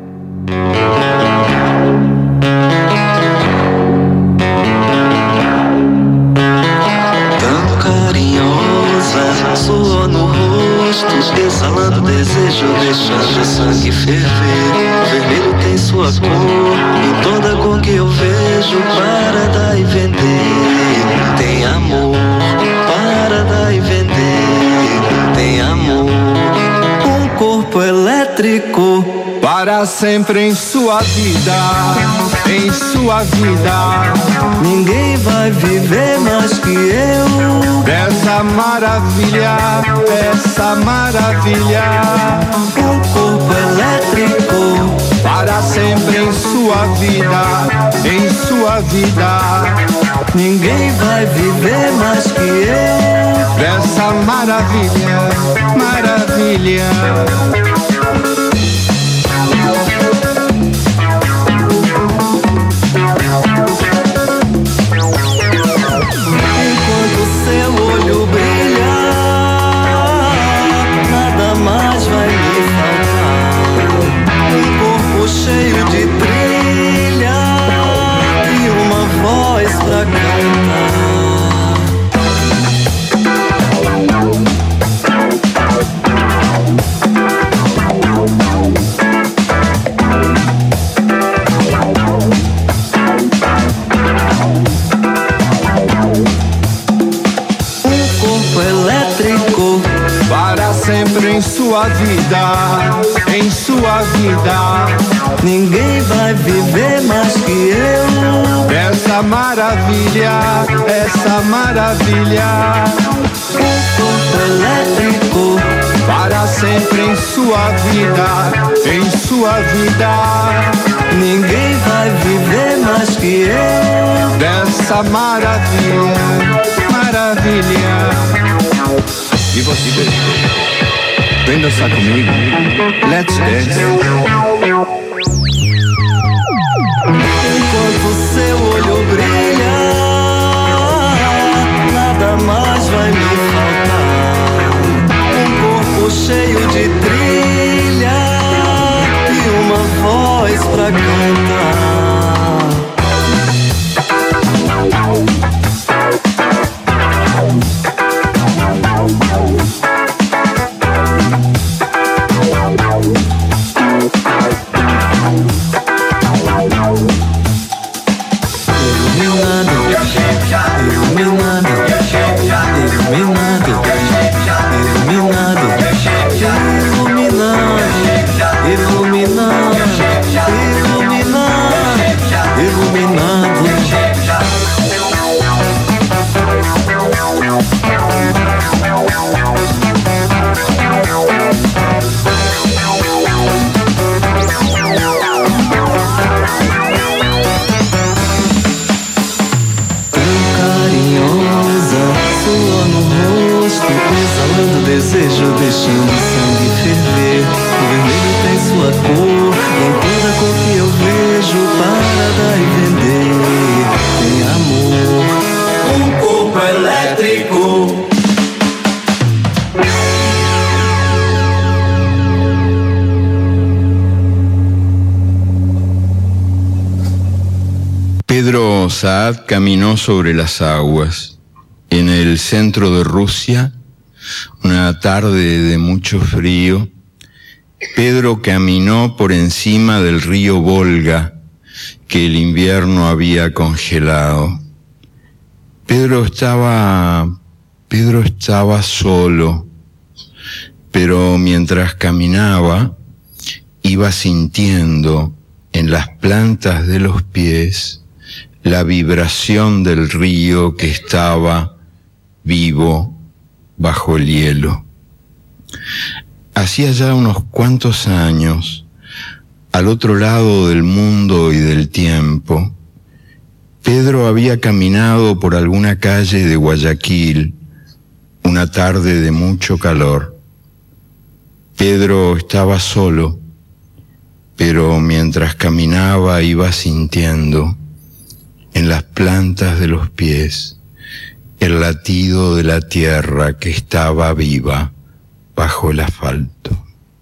Suor no rosto, exalando desejo, deixando sangue ferver. Vermelho tem sua cor, e toda cor que eu vejo para dar e vender. Tem amor, para dar e vender. Tem amor, um corpo elétrico para sempre em sua vida, em sua vida. Ninguém vai viver mais que eu. Essa maravilha, essa maravilha. Um corpo elétrico para sempre em sua vida, em sua vida. Ninguém vai viver mais que eu. Essa maravilha, maravilha. Cheio de trilha e uma voz pra cantar. em sua vida, em sua vida. Ninguém vai viver mais que eu. Essa maravilha, essa maravilha. Um corpo elétrico para sempre em sua vida, em sua vida. Ninguém vai viver mais que eu. Dessa maravilha, maravilha. E você, bebê? Vem dançar comigo. Let's dance. Enquanto seu olho brilha, nada mais vai me faltar. Um corpo cheio de trilha e uma voz pra cantar. Desejo deixando o sangue ferver. O vermelho tem sua cor, em toda cor que eu vejo. Para dar e vender, tem amor. Um corpo elétrico. Pedro Saad caminó sobre las aguas. En el centro de Rusia, una tarde de mucho frío, Pedro caminó por encima del río Volga, que el invierno había congelado. Pedro estaba, Pedro estaba solo, pero mientras caminaba, iba sintiendo en las plantas de los pies la vibración del río que estaba vivo bajo el hielo. Hacía ya unos cuantos años, al otro lado del mundo y del tiempo, Pedro había caminado por alguna calle de Guayaquil una tarde de mucho calor. Pedro estaba solo, pero mientras caminaba iba sintiendo en las plantas de los pies el latido de la tierra que estaba viva bajo el asfalto.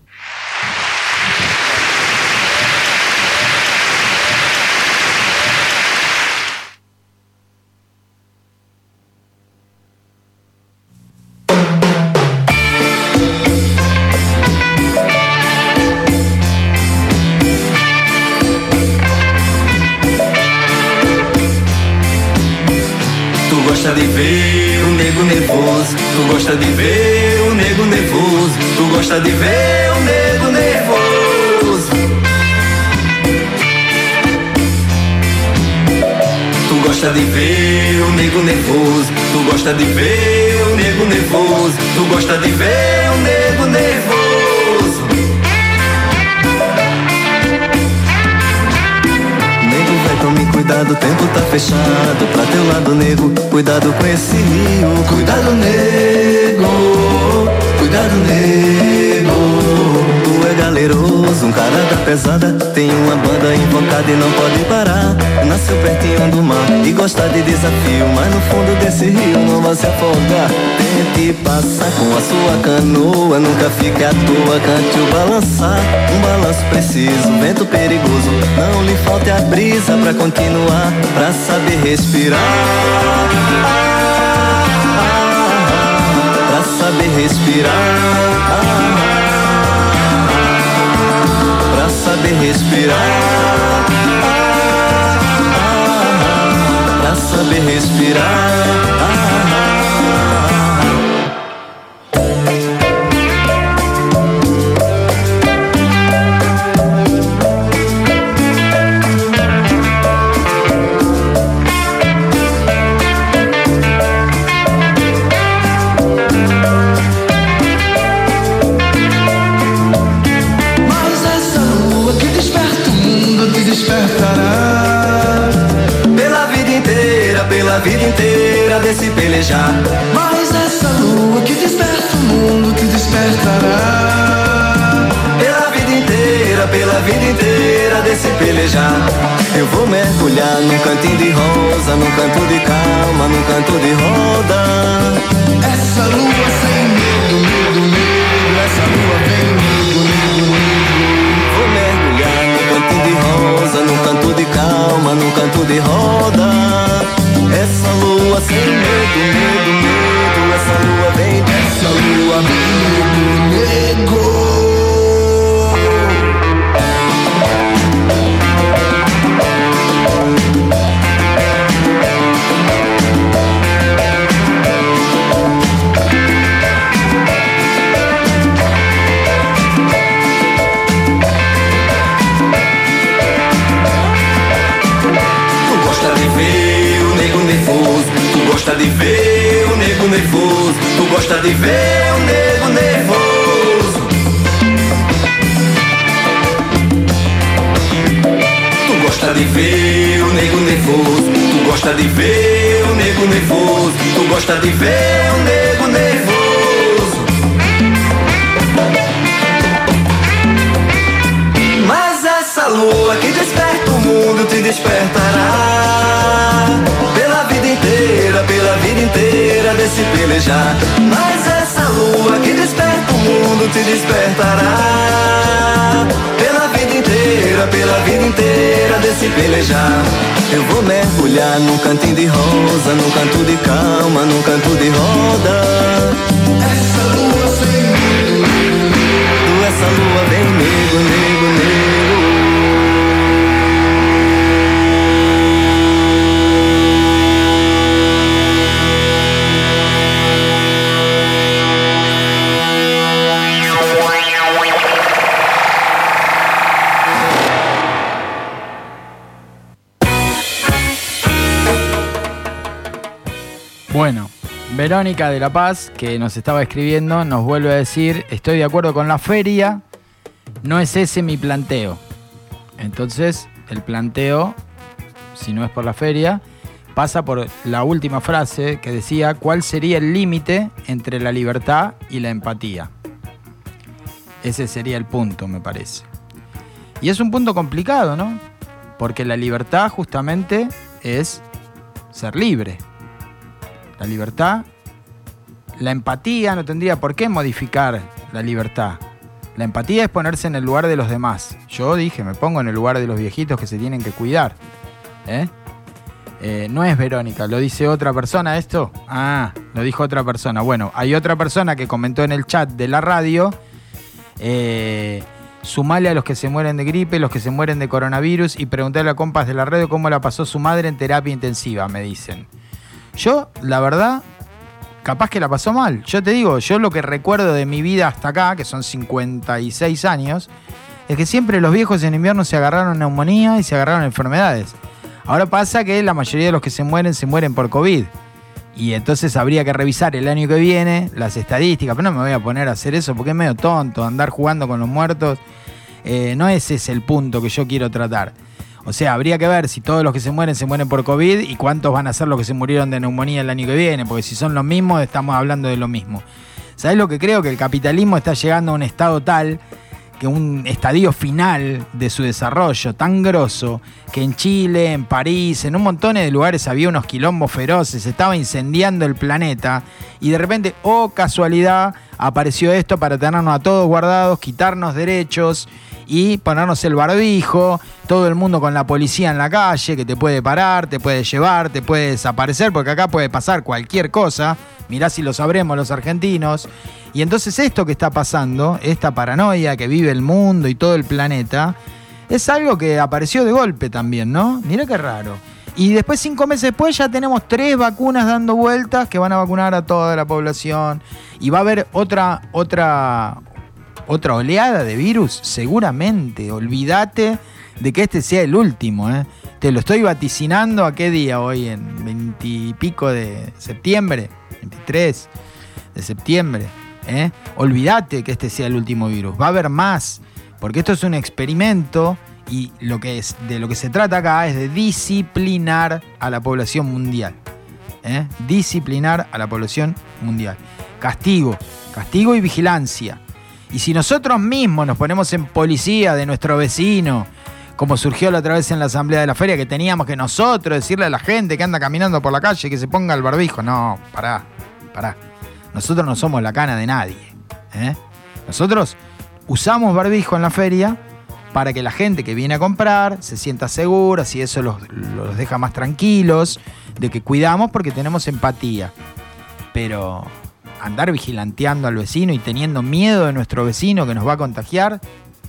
Tu gosta de ver o nego nervoso, tu gosta de ver o nego nervoso, tu gosta de ver o nego nervoso. Tu gosta de ver o nego nervoso, tu gosta de ver o nego nervoso, tu gosta de ver o nego nervoso. Tome cuidado, o tempo tá fechado pra teu lado, nego. Cuidado com esse rio. Cuidado, nego. Cuidado, nego. Tu é galeroso, um cara da pesada. Tem uma banda invocada e não pode parar. Nasceu pertinho do mar e gosta de desafio, mas no fundo desse rio não vai se afogar. Tente passar com a sua canoa, nunca fique à toa, cante o balançar. Um balanço preciso, vento perigoso, não lhe falte a brisa pra continuar, pra saber respirar, pra saber respirar, pra saber respirar, pra saber respirar. pela vida inteira desse pelejar. Mas essa lua que desperta o mundo te despertará. Pela vida inteira, pela vida inteira desse pelejar. Eu vou mergulhar num cantinho de rosa, num canto de calma, num canto de roda. Essa lua sem medo, medo, medo. Essa lua vem medo, medo, medo. Vou mergulhar num cantinho de rosa, num canto de calma, num canto de roda. Essa lua sem medo, medo, medo. Essa lua vem, essa lua vem medo, nego. Tu gosta de ver o nego nervoso, tu gosta de ver o nego nervoso. Tu gosta de ver o nego nervoso, tu gosta de ver o nego nervoso, tu gosta de ver o nego nervoso. Mas essa lua que desperta o mundo te despertará. Pela vida inteira, pela vida inteira desse pelejar. Mas essa lua que desperta o mundo te despertará. Pela vida inteira, pela vida inteira desse pelejar. Eu vou mergulhar num cantinho de rosa, num canto de calma, num canto de roda. Essa lua sem medo, medo, medo. Essa lua vem nego, nego, nego. Bueno, Verónica de La Paz, que nos estaba escribiendo, nos vuelve a decir: estoy de acuerdo con la feria, no es ese mi planteo. Entonces, el planteo, si no es por la feria, pasa por la última frase que decía: ¿cuál sería el límite entre la libertad y la empatía? Ese sería el punto, me parece. Y es un punto complicado, ¿no? Porque la libertad justamente es ser libre. La libertad, la empatía no tendría por qué modificar la libertad. La empatía es ponerse en el lugar de los demás. Yo dije, me pongo en el lugar de los viejitos que se tienen que cuidar. ¿Eh? Eh, no es Verónica, ¿lo dice otra persona esto? Ah, lo dijo otra persona. Bueno, hay otra persona que comentó en el chat de la radio, eh, sumale a los que se mueren de gripe, los que se mueren de coronavirus, y preguntarle a compas de la radio cómo la pasó su madre en terapia intensiva, me dicen. Yo, la verdad, capaz que la pasó mal. Yo te digo, yo lo que recuerdo de mi vida hasta acá, que son cincuenta y seis años, es que siempre los viejos en invierno se agarraron neumonía y se agarraron enfermedades. Ahora pasa que la mayoría de los que se mueren, se mueren por COVID. Y entonces habría que revisar el año que viene las estadísticas. Pero no me voy a poner a hacer eso porque es medio tonto andar jugando con los muertos. Eh, no ese es el punto que yo quiero tratar. O sea, habría que ver si todos los que se mueren se mueren por COVID y cuántos van a ser los que se murieron de neumonía el año que viene, porque si son los mismos, estamos hablando de lo mismo. ¿Sabés lo que creo? Que el capitalismo está llegando a un estado tal, que un estadio final de su desarrollo tan grosso, que en Chile, en París, en un montón de lugares había unos quilombos feroces, se estaba incendiando el planeta, y de repente, oh casualidad, apareció esto para tenernos a todos guardados, quitarnos derechos y ponernos el barbijo, todo el mundo con la policía en la calle, que te puede parar, te puede llevar, te puede desaparecer, porque acá puede pasar cualquier cosa. Mirá si lo sabremos los argentinos. Y entonces esto que está pasando, esta paranoia que vive el mundo y todo el planeta, es algo que apareció de golpe también, ¿no? Mirá qué raro. Y después, cinco meses después, ya tenemos tres vacunas dando vueltas que van a vacunar a toda la población. Y va a haber otra, otra, otra oleada de virus, seguramente. Olvídate de que este sea el último, ¿eh? Te lo estoy vaticinando. ¿A qué día hoy? En veintipico de septiembre, veintitrés de septiembre, ¿eh? Olvídate que este sea el último virus. Va a haber más, porque esto es un experimento y lo que es, de lo que se trata acá es de disciplinar a la población mundial. ¿eh? Disciplinar a la población mundial. Castigo, castigo y vigilancia. Y si nosotros mismos nos ponemos en policía de nuestro vecino, como surgió la otra vez en la asamblea de la feria, que teníamos que nosotros decirle a la gente que anda caminando por la calle que se ponga el barbijo. No, pará, pará. Nosotros no somos la cana de nadie, ¿eh? Nosotros usamos barbijo en la feria para que la gente que viene a comprar se sienta segura, si eso los, los deja más tranquilos, de que cuidamos porque tenemos empatía. Pero andar vigilanteando al vecino y teniendo miedo de nuestro vecino que nos va a contagiar,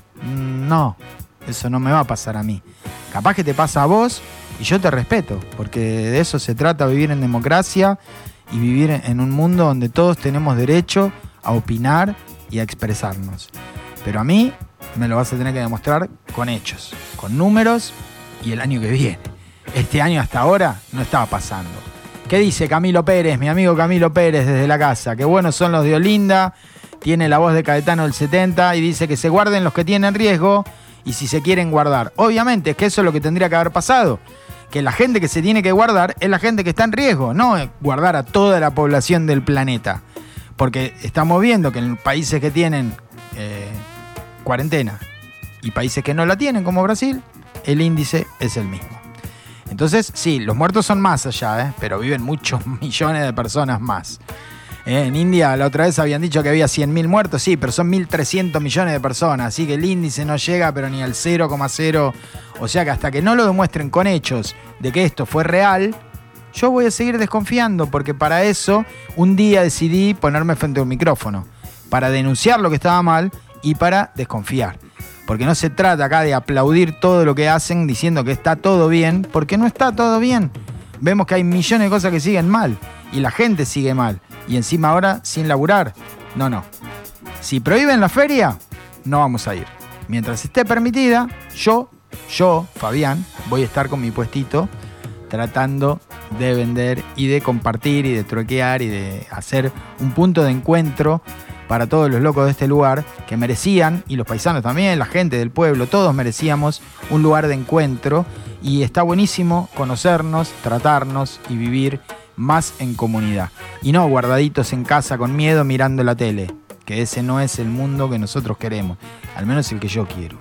no, eso no me va a pasar a mí. Capaz que te pasa a vos y yo te respeto, porque de eso se trata, vivir en democracia y vivir en un mundo donde todos tenemos derecho a opinar y a expresarnos. Pero a mí me lo vas a tener que demostrar con hechos, con números y el año que viene. Este año hasta ahora no estaba pasando. ¿Qué dice Camilo Pérez, mi amigo Camilo Pérez desde la casa? Qué buenos son los de Olinda, tiene la voz de Caetano del setenta y dice que se guarden los que tienen riesgo y si se quieren guardar. Obviamente es que eso es lo que tendría que haber pasado, que la gente que se tiene que guardar es la gente que está en riesgo, no guardar a toda la población del planeta. Porque estamos viendo que en países que tienen eh, cuarentena y países que no la tienen, como Brasil, el índice es el mismo. Entonces, sí, los muertos son más allá, ¿eh? Pero viven muchos millones de personas más. ¿Eh? En India la otra vez habían dicho que había cien mil muertos, sí, pero son mil trescientos millones de personas, así que el índice no llega pero ni al cero coma cero. O sea que hasta que no lo demuestren con hechos de que esto fue real, yo voy a seguir desconfiando, porque para eso un día decidí ponerme frente a un micrófono, para denunciar lo que estaba mal y para desconfiar. Porque no se trata acá de aplaudir todo lo que hacen diciendo que está todo bien, porque no está todo bien. Vemos que hay millones de cosas que siguen mal y la gente sigue mal. Y encima ahora sin laburar. No, no. Si prohíben la feria, no vamos a ir. Mientras esté permitida, yo, yo, Fabián, voy a estar con mi puestito tratando de vender y de compartir y de truequear y de hacer un punto de encuentro para todos los locos de este lugar que merecían, y los paisanos también, la gente del pueblo, todos merecíamos un lugar de encuentro, y está buenísimo conocernos, tratarnos y vivir más en comunidad. Y no guardaditos en casa con miedo mirando la tele, que ese no es el mundo que nosotros queremos, al menos el que yo quiero.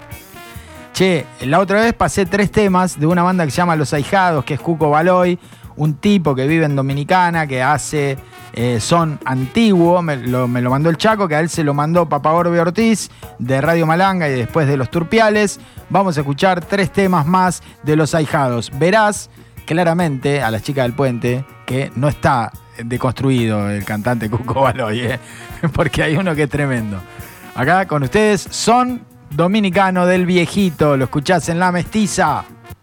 Che, la otra vez pasé tres temas de una banda que se llama Los Ahijados, que es Cuco Baloy, un tipo que vive en Dominicana, que hace eh, son antiguo, me lo, me lo mandó el Chaco, que a él se lo mandó Papá Orbe Ortiz, de Radio Malanga y después de Los Turpiales. Vamos a escuchar tres temas más de Los Ahijados. Verás claramente a las chicas del puente que no está deconstruido el cantante Cuco Baloy, ¿eh? Porque hay uno que es tremendo. Acá con ustedes Son Dominicano del Viejito, lo escuchás en La Mestiza.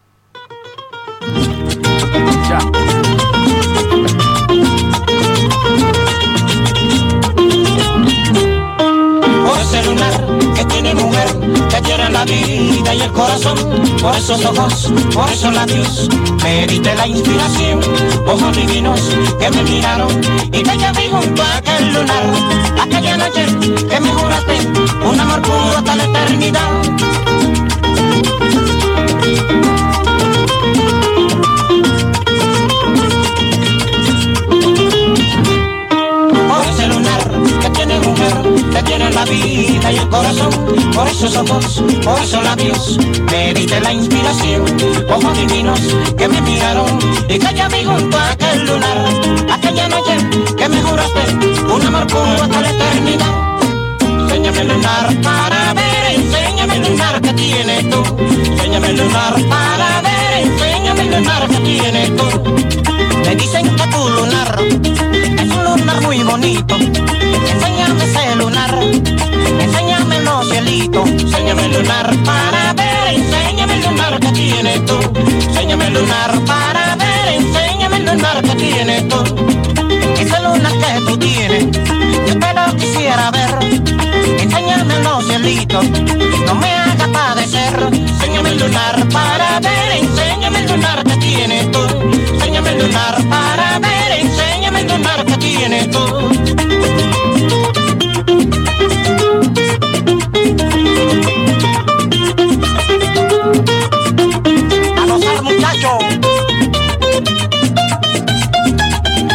Ya. Por ese lunar que tiene mujer, que quiere la vida y el corazón, por esos ojos, por esos labios, me diste la inspiración, ojos divinos que me miraron y te llevé junto a aquel lunar, aquella noche que me juraste un amor puro hasta la eternidad. Por ese lunar que tiene mujer, que tiene la vida y el corazón, por esos ojos, por esos labios, me diste la inspiración, ojos divinos que me miraron y que ya vi junto a aquel lunar, aquella noche que me juraste un amor puro hasta la eternidad. Enséñame el lunar para ver, enséñame el lunar que tienes tú, enséñame el lunar para ver, enséñame el lunar que tienes tú. Me dicen que tu lunar es un lunar muy bonito, enséñame ese lunar, enséñame los cielitos, enséñame el lunar para ver, enséñame el lunar que tienes tú, enséñame el lunar para ver, enséñame el lunar que tienes tú. Ese lunar que tú tienes, yo te lo quisiera ver, enséñame los cielitos, no me hagas padecer, enséñame el lunar para ver, enséñame el lunar que tienes tú, enséñame el lunar para ver, enséñame el lunar que tienes tú. A gozar, muchachos.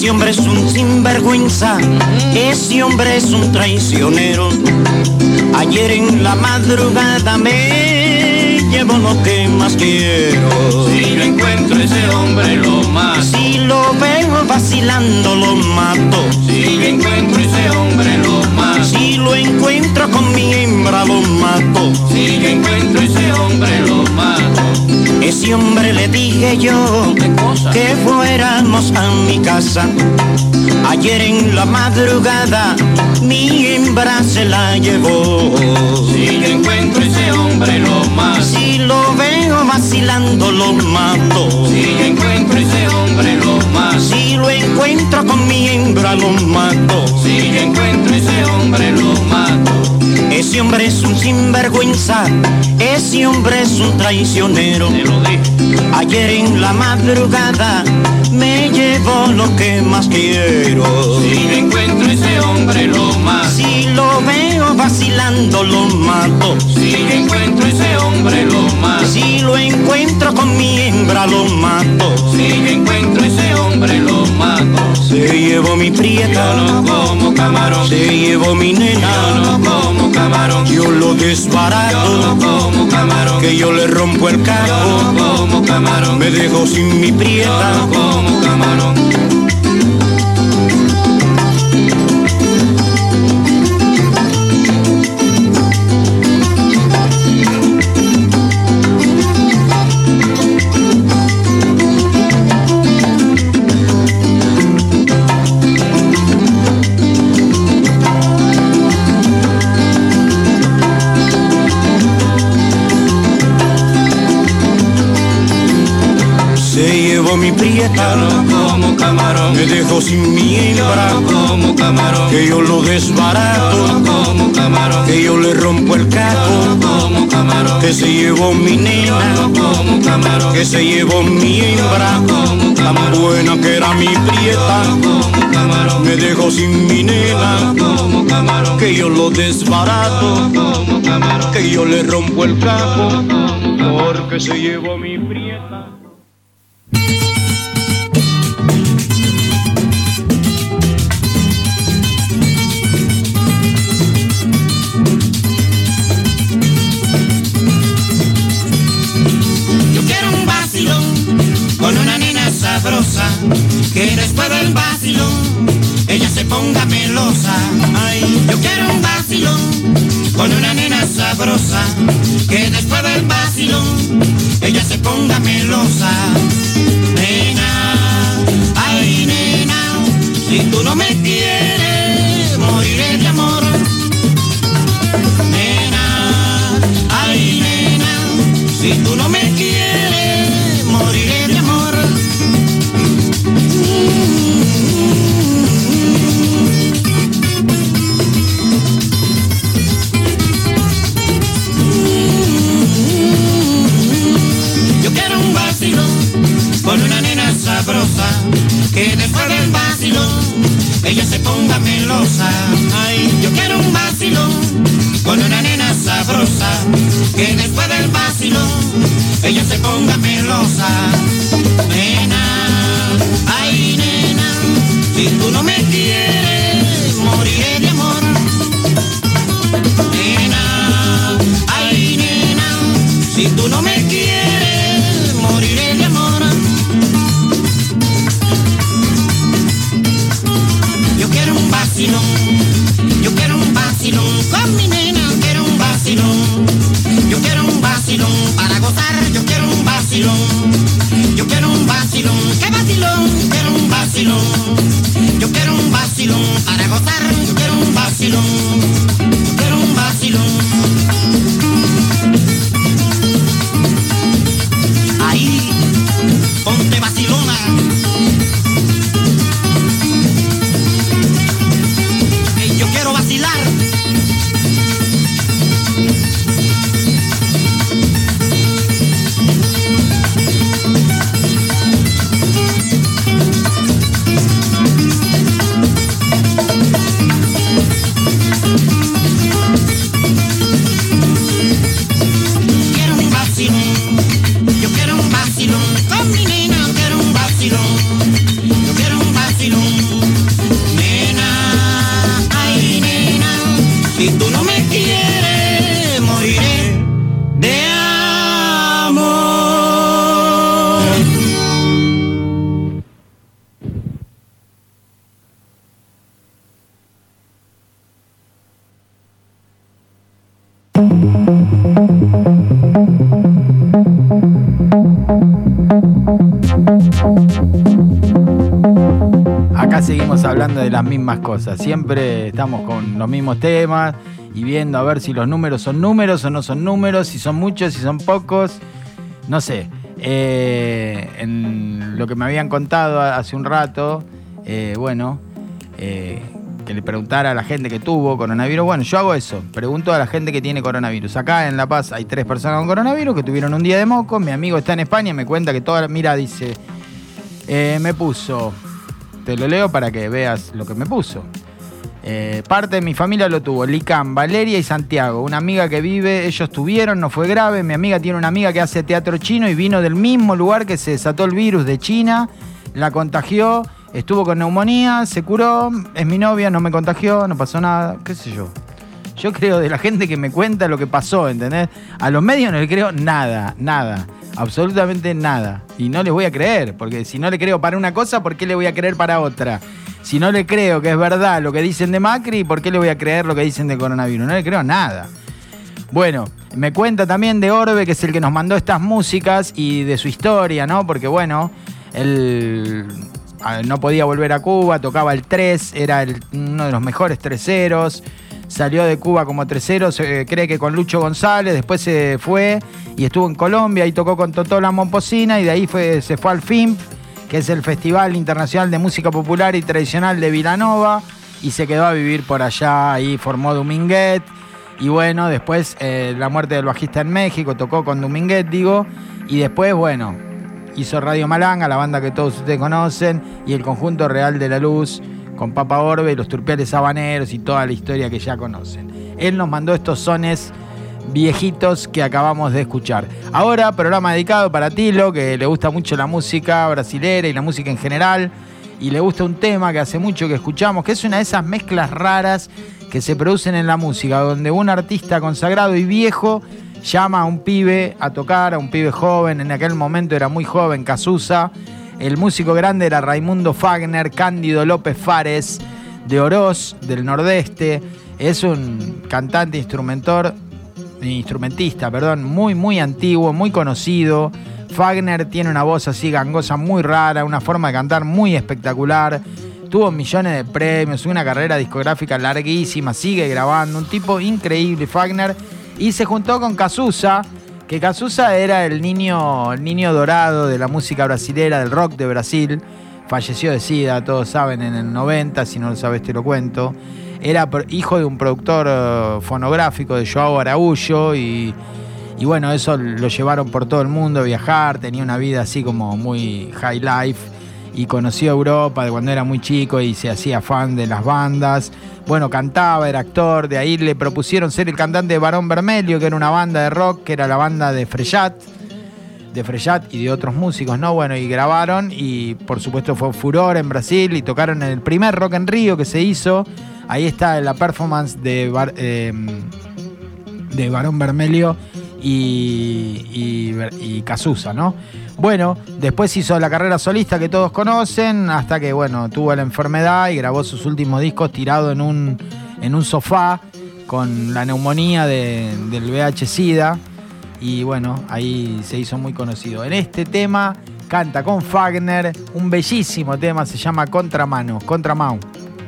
Ese hombre es un sinvergüenza, ese hombre es un traicionero. Ayer en la madrugada me llevo lo que más quiero. Si yo encuentro ese hombre lo mato. Si lo veo vacilando lo mato. Si yo encuentro ese hombre lo mato. Si lo encuentro con mi hembra lo mato. Si yo encuentro ese hombre lo mato. Ese hombre le dije yo que fuéramos a mi casa. Ayer en la madrugada mi hembra se la llevó. Si yo encuentro ese hombre lo mato. Si lo veo vacilando lo mato. Si yo encuentro ese hombre lo mato. Si lo encuentro con mi hembra lo mato. Si yo encuentro ese hombre lo mato. Ese hombre es un sinvergüenza, ese hombre es un traicionero. Te lo dije. Ayer en la madrugada me llevo lo que más quiero. Si yo encuentro ese hombre lo mato. Si lo veo vacilando lo mato. Si yo encuentro ese hombre lo mato. Si lo encuentro con mi hembra lo mato. Si yo encuentro ese hombre lo mato. Se llevó mi prieta, yo no como camarón. Se llevó mi nena, yo no como camarón. Yo lo desbarato, yo no como camarón. Que yo le rompo el capo, yo no como camarón. Me dejo sin mi prieta, yo no como camarón. Mi prieta, yo no como camarón. Me dejo sin mi hembra, yo no como camarón. Que yo lo desbarato, yo no como camarón. Que yo le rompo el capo, yo no como camarón. Que se llevó mi nena, yo no como camarón. Que se llevó mi hembra, yo no como tan buena que era mi prieta, yo no como camarón. Me dejo sin mi nena, yo no como camarón. Que yo lo desbarato, yo no como camarón. Que yo le rompo el capo, porque se llevó mi prieta. Con una nena sabrosa, que después del vacilón ella se ponga melosa. Ay, yo quiero un vacilón con una nena sabrosa, que después del vacilón ella se ponga melosa. Nena, ay nena, si tú no me quieres, moriré de amor. Nena, ay nena, si tú no me quieres, moriré de amor. Yo quiero un vacilón con una nena sabrosa, que después del vacilón ella se ponga melosa. Ay, yo quiero un vacilón con una nena sabrosa, que después del vacilón ella se ponga melosa. Nena, ay nena, si tú no me quieres, moriré de amor. Nena, ay nena, si tú no me quieres, moriré de amor. Yo quiero un vacilón, yo quiero un vacilón con mi nena, quiero un vacilón. Yo quiero un vacilón para gozar, yo quiero un vacilón. Yo quiero un vacilón, qué vacilón, quiero un vacilón. Yo quiero un vacilón para gozar, yo quiero un vacilón. Yo quiero un vacilón. Ahí, ponte vacilona. Hey, yo quiero vacilar. Acá seguimos hablando de las mismas cosas. Siempre estamos con los mismos temas y viendo a ver si los números son números o no son números, si son muchos, si son pocos. No sé. Eh, en lo que me habían contado hace un rato, eh, bueno, eh, que le preguntara a la gente que tuvo coronavirus. Bueno, yo hago eso. Pregunto a la gente que tiene coronavirus. Acá en La Paz hay tres personas con coronavirus que tuvieron un día de moco. Mi amigo está en España y me cuenta que toda... Mira, dice... Eh, me puso... Te lo leo para que veas lo que me puso. Eh, parte de mi familia lo tuvo. Licán, Valeria y Santiago. Una amiga que vive, ellos tuvieron, no fue grave. Mi amiga tiene una amiga que hace teatro chino y vino del mismo lugar que se desató el virus de China. La contagió, estuvo con neumonía, se curó. Es mi novia, no me contagió, no pasó nada. ¿Qué sé yo? Yo creo de la gente que me cuenta lo que pasó, ¿entendés? A los medios no le creo nada, nada. Absolutamente nada. Y no les voy a creer, porque si no le creo para una cosa, ¿por qué le voy a creer para otra? Si no le creo que es verdad lo que dicen de Macri, ¿por qué le voy a creer lo que dicen de coronavirus? No le creo nada. Bueno, me cuenta también de Orbe, que es el que nos mandó estas músicas y de su historia, ¿no? Porque bueno, él no podía volver a Cuba, tocaba el tres, era el, uno de los mejores treseros. Salió de Cuba como tercero, se cree que con Lucho González, después se fue y estuvo en Colombia y tocó con Totó La Momposina y de ahí fue, se fue al F I M P, que es el Festival Internacional de Música Popular y Tradicional de Vilanova, y se quedó a vivir por allá, ahí formó Dominguet, y bueno, después eh, la muerte del bajista en México, tocó con Dominguet, digo, y después, bueno, hizo Radio Malanga, la banda que todos ustedes conocen, y el Conjunto Real de la Luz, con Papa Orbe y los Turpiales Habaneros y toda la historia que ya conocen. Él nos mandó estos sones viejitos que acabamos de escuchar. Ahora, programa dedicado para Tilo, que le gusta mucho la música brasilera y la música en general, y le gusta un tema que hace mucho que escuchamos, que es una de esas mezclas raras que se producen en la música, donde un artista consagrado y viejo llama a un pibe a tocar, a un pibe joven, en aquel momento era muy joven, Cazuza. El músico grande era Raimundo Fagner, Cándido López Fares, de Oroz, del Nordeste. Es un cantante, instrumentor, instrumentista, perdón, muy, muy antiguo, muy conocido. Fagner tiene una voz así gangosa, muy rara, una forma de cantar muy espectacular. Tuvo millones de premios, una carrera discográfica larguísima, sigue grabando. Un tipo increíble, Fagner. Y se juntó con Cazuza, que Cazuza era el niño, el niño dorado de la música brasilera, del rock de Brasil. Falleció de SIDA, todos saben, en el noventa, si no lo sabes te lo cuento. Era hijo de un productor fonográfico de Joao Araújo y, y bueno, eso lo llevaron por todo el mundo a viajar. Tenía una vida así como muy high life y conoció Europa de cuando era muy chico y se hacía fan de las bandas. Bueno, cantaba, era actor, de ahí le propusieron ser el cantante de Barón Vermelho, que era una banda de rock, que era la banda de Frejat, de Frejat y de otros músicos, ¿no? Bueno, y grabaron y por supuesto fue furor en Brasil y tocaron en el primer Rock en Río que se hizo. Ahí está la performance de, Bar, eh, de Barón Vermelho y, y, y Cazuza, ¿no? Bueno, después hizo la carrera solista que todos conocen, hasta que, bueno, tuvo la enfermedad y grabó sus últimos discos tirado en un, en un sofá con la neumonía de, del V I H SIDA. Y bueno, ahí se hizo muy conocido. En este tema canta con Fagner, un bellísimo tema, se llama Contramano, Contramão.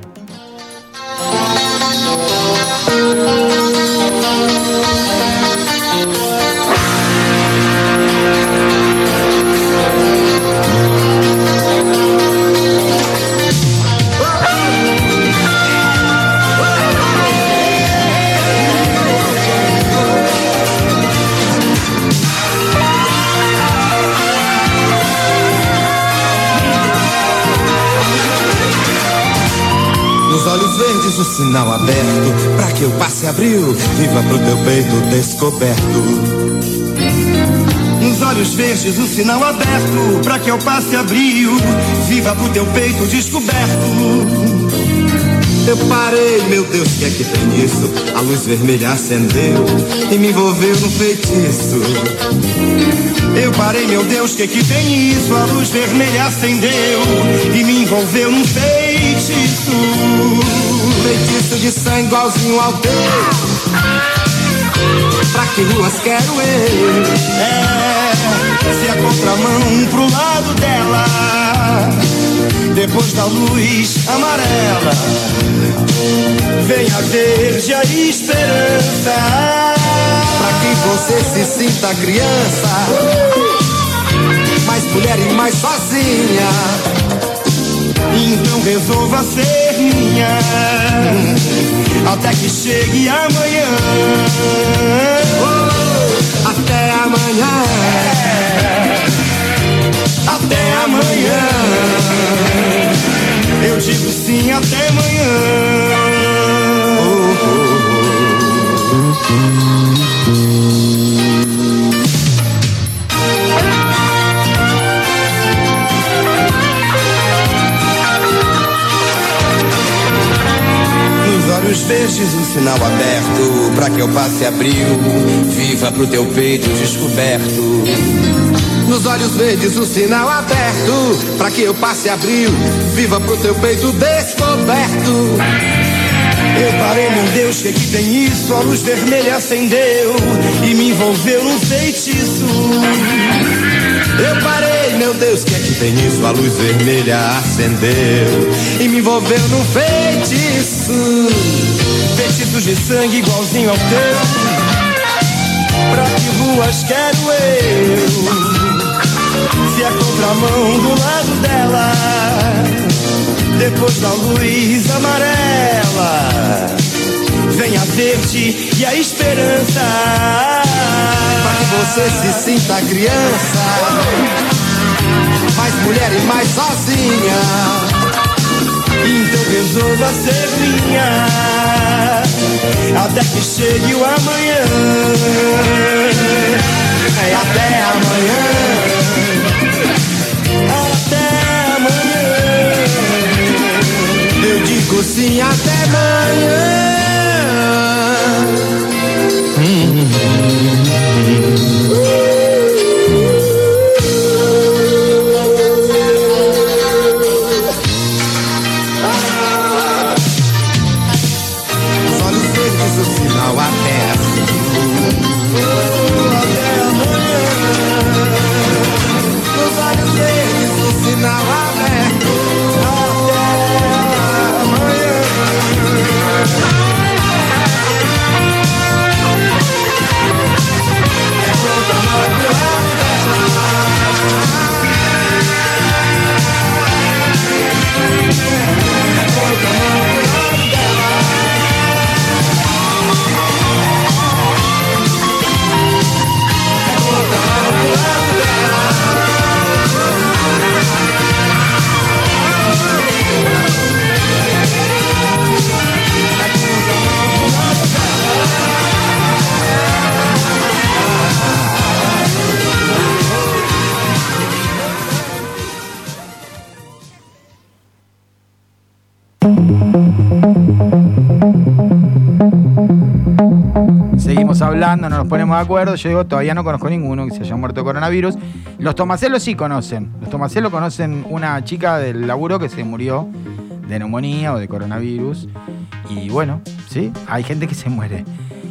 Olhos verdes, o sinal aberto, pra que eu passe abril, viva pro teu peito descoberto. Nos olhos verdes, o sinal aberto, pra que eu passe abril, viva pro teu peito descoberto. Eu parei, meu Deus, que é que tem nisso? A luz vermelha acendeu e me envolveu no feitiço. Eu parei, meu Deus, que é que tem nisso? A luz vermelha acendeu e me envolveu num feitiço. Feitiço de sangue igualzinho ao teu. Pra que ruas quero eu? É, se a contramão pro lado dela, depois da luz amarela, vem a verde a esperança. Pra que você se sinta criança, mais mulher e mais sozinha, então resolva ser minha, até que chegue amanhã. Oh, até amanhã, até amanhã. Eu digo sim, até amanhã. Oh, oh, oh. Olhos verdes, um sinal aberto, pra que eu passe abril, viva pro teu peito descoberto. Nos olhos verdes, um sinal aberto, pra que eu passe abril, viva pro teu peito descoberto. Eu parei, meu Deus, que que tem isso? A luz vermelha acendeu e me envolveu num feitiço. Eu parei, meu Deus, que é que tem isso? A luz vermelha acendeu e me envolveu num feitiço. Feitiço de sangue igualzinho ao teu. Pra que ruas quero eu? Se a contramão do lado dela, depois da luz amarela, vem a verde e a esperança. Pra que você se sinta criança, mais mulher e mais sozinha, então resolva ser minha, até que chegue o amanhã. É até amanhã, até amanhã. Eu digo sim, até amanhã. Seguimos hablando, no nos ponemos de acuerdo. Yo digo, todavía no conozco ninguno que se haya muerto de coronavirus. Los tomacelos sí conocen. Los tomacelos conocen una chica del laburo que se murió de neumonía o de coronavirus. Y bueno, sí, hay gente que se muere.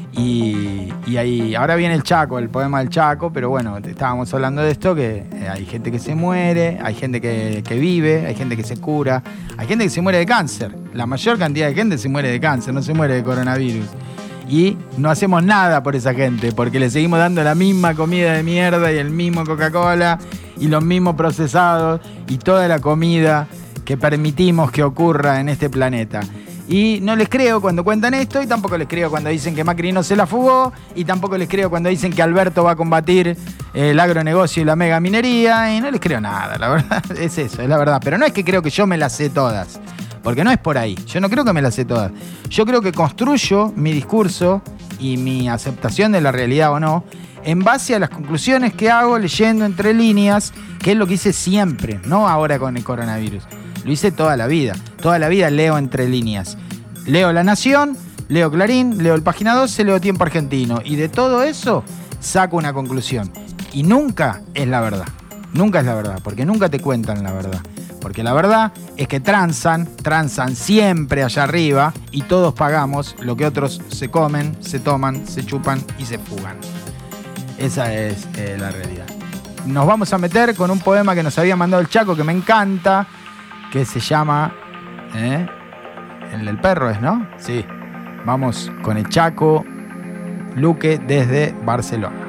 Y, y ahí, ahora viene el Chaco, el poema del Chaco, pero bueno, estábamos hablando de esto, que hay gente que se muere, hay gente que, que vive, hay gente que se cura, hay gente que se muere de cáncer. La mayor cantidad de gente se muere de cáncer, no se muere de coronavirus. Y no hacemos nada por esa gente, porque le seguimos dando la misma comida de mierda y el mismo Coca-Cola y los mismos procesados y toda la comida que permitimos que ocurra en este planeta. Y no les creo cuando cuentan esto, y tampoco les creo cuando dicen que Macri no se la fugó, y tampoco les creo cuando dicen que Alberto va a combatir el agronegocio y la megaminería, y no les creo nada, la verdad es eso, es la verdad. Pero no es que creo que yo me las sé todas, porque no es por ahí, yo no creo que me las sé todas. Yo creo que construyo mi discurso y mi aceptación de la realidad o no en base a las conclusiones que hago leyendo entre líneas, que es lo que hice siempre, no ahora con el coronavirus. Lo hice toda la vida. Toda la vida leo entre líneas. Leo La Nación, leo Clarín, leo el Página doce, leo Tiempo Argentino. Y de todo eso saco una conclusión. Y nunca es la verdad. Nunca es la verdad, porque nunca te cuentan la verdad. Porque la verdad es que transan, transan siempre allá arriba y todos pagamos lo que otros se comen, se toman, se chupan y se fugan. Esa es eh, la realidad. Nos vamos a meter con un poema que nos había mandado el Chaco que me encanta, que se llama... ¿eh? El del perro es, ¿no? Sí. Vamos con el Chaco Luque desde Barcelona.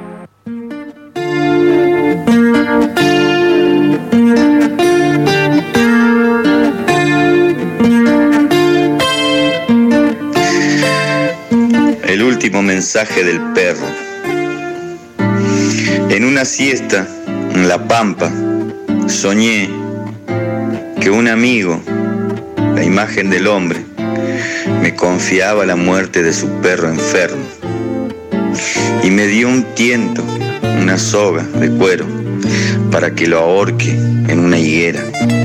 El último mensaje del perro. En una siesta en la pampa soñé que un amigo, la imagen del hombre, me confiaba la muerte de su perro enfermo y me dio un tiento, una soga de cuero para que lo ahorque en una higuera.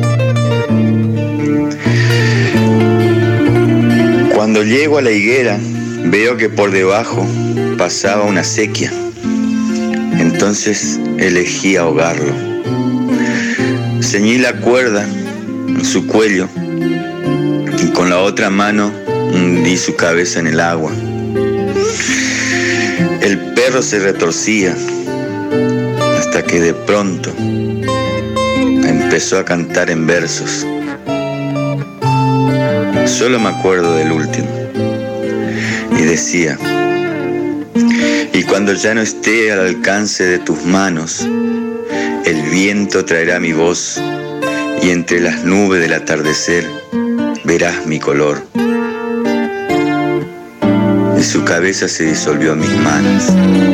Cuando llego a la higuera veo que por debajo pasaba una acequia. Entonces elegí ahogarlo. Ceñí la cuerda en su cuello y con la otra mano hundí su cabeza en el agua. El perro se retorcía hasta que de pronto empezó a cantar en versos. Solo me acuerdo del último. Y decía: y cuando ya no esté al alcance de tus manos, el viento traerá mi voz y entre las nubes del atardecer verás mi color. Y su cabeza se disolvió en mis manos.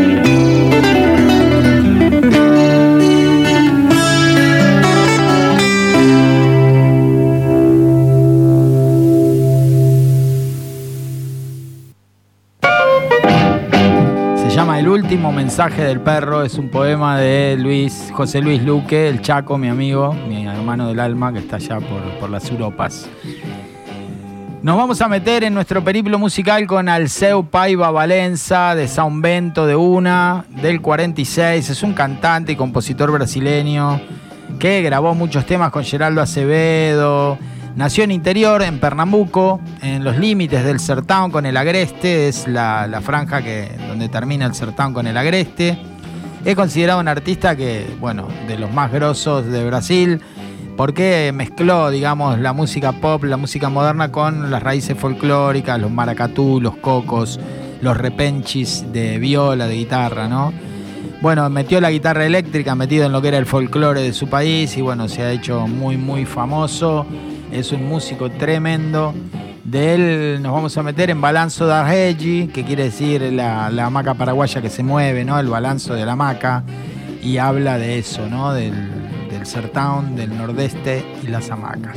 El último mensaje del perro es un poema de Luis, José Luis Luque, el Chaco, mi amigo, mi hermano del alma, que está allá por, por las Europas. Nos vamos a meter en nuestro periplo musical con Alceu Paiva Valença, de São Bento de Una, del cuarenta y seis. Es un cantante y compositor brasileño que grabó muchos temas con Geraldo Acevedo. Nació en Interior, en Pernambuco, en los límites del Sertão con el Agreste. Es la, la franja que, donde termina el Sertão con el Agreste. Es considerado un artista que, bueno, de los más grosos de Brasil, porque mezcló, digamos, la música pop, la música moderna con las raíces folclóricas, los maracatú, los cocos, los repenchis de viola, de guitarra, ¿no? Bueno, metió la guitarra eléctrica, metido en lo que era el folclore de su país y, bueno, se ha hecho muy, muy famoso. Es un músico tremendo. De él nos vamos a meter en Balanço da Rede, que quiere decir la, la hamaca paraguaya que se mueve, ¿no? El balanzo de la hamaca. Y habla de eso, ¿no? Del, del Sertão, del Nordeste y las hamacas.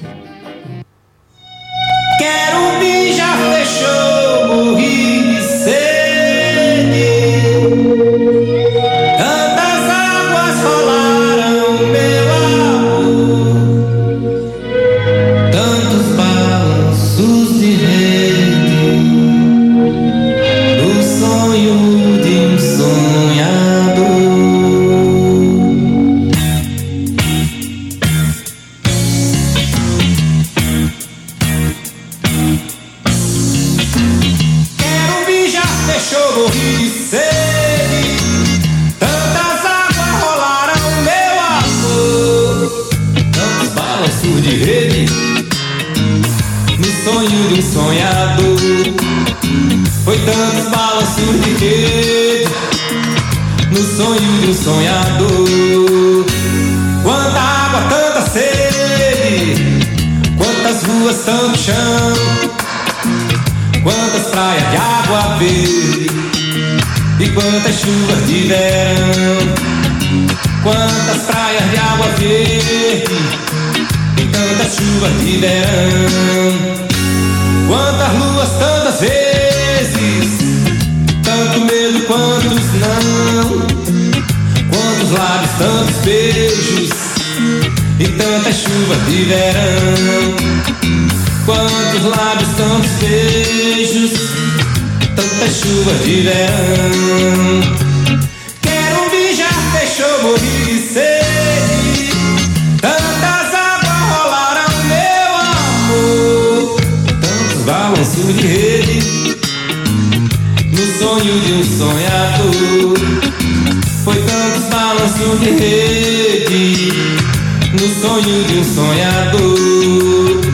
Querumbi já fechou, morri de sede. Tantas águas rolaram, meu amor. Tantos balanços de rede. No sonho de um sonhador. Morri de sede, tantas águas rolaram, meu amor. Tantos balanços de rede, no sonho de um sonhador. Foi tantos balanços de rede, no sonho de um sonhador. Quanta água, tanta sede, quantas ruas, tanto chão. Quantas praias de água verde e quantas chuvas de verão. Quantas praias de água verde e tantas chuvas de verão. Quantas luas, tantas vezes, tanto medo, quantos não. Quantos lábios, tantos beijos e tantas chuvas de verão. Quantos lábios, tantos beijos, tantas chuvas de verão. Querumbi já fechou, morri de sede. Tantas águas balanço de rede, no sonho de um sonhador. Foi tantos balanços de rede, no sonho de um sonhador.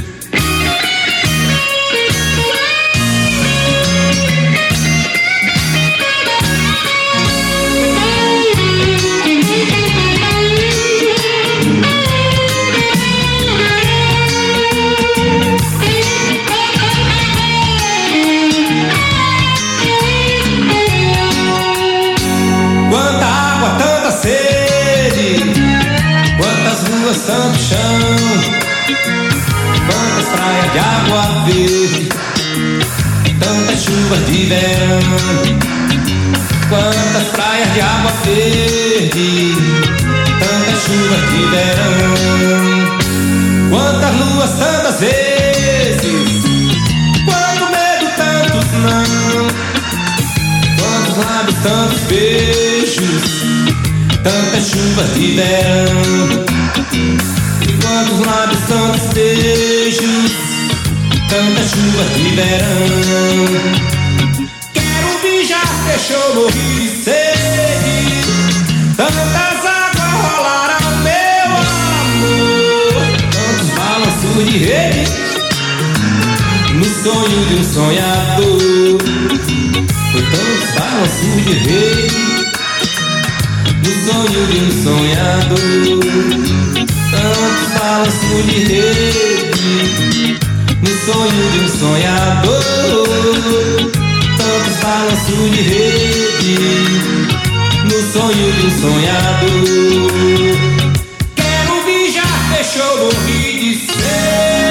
Tanto chão, quantas praias de água verde, tantas chuvas de verão. Quantas praias de água verde, tantas chuvas de verão. Quantas luas, tantas vezes, quanto medo, tantos não. Quantos lábios, tantos beijos, tantas chuvas de verão. Quantos lábios, tantos beijos, tantas chuvas de verão. Quero mijar, fechou, morri de sede. Tantas águas rolaram, meu amor. Tantos balanços de rede, no sonho de um sonhador. Foi tantos balanços de rede, no sonho de um sonhador. Tantos balanços de rede, no sonho de um sonhador. Tantos balanços de rede, no sonho de um sonhador. Quero mijar, fechou, morri de sede.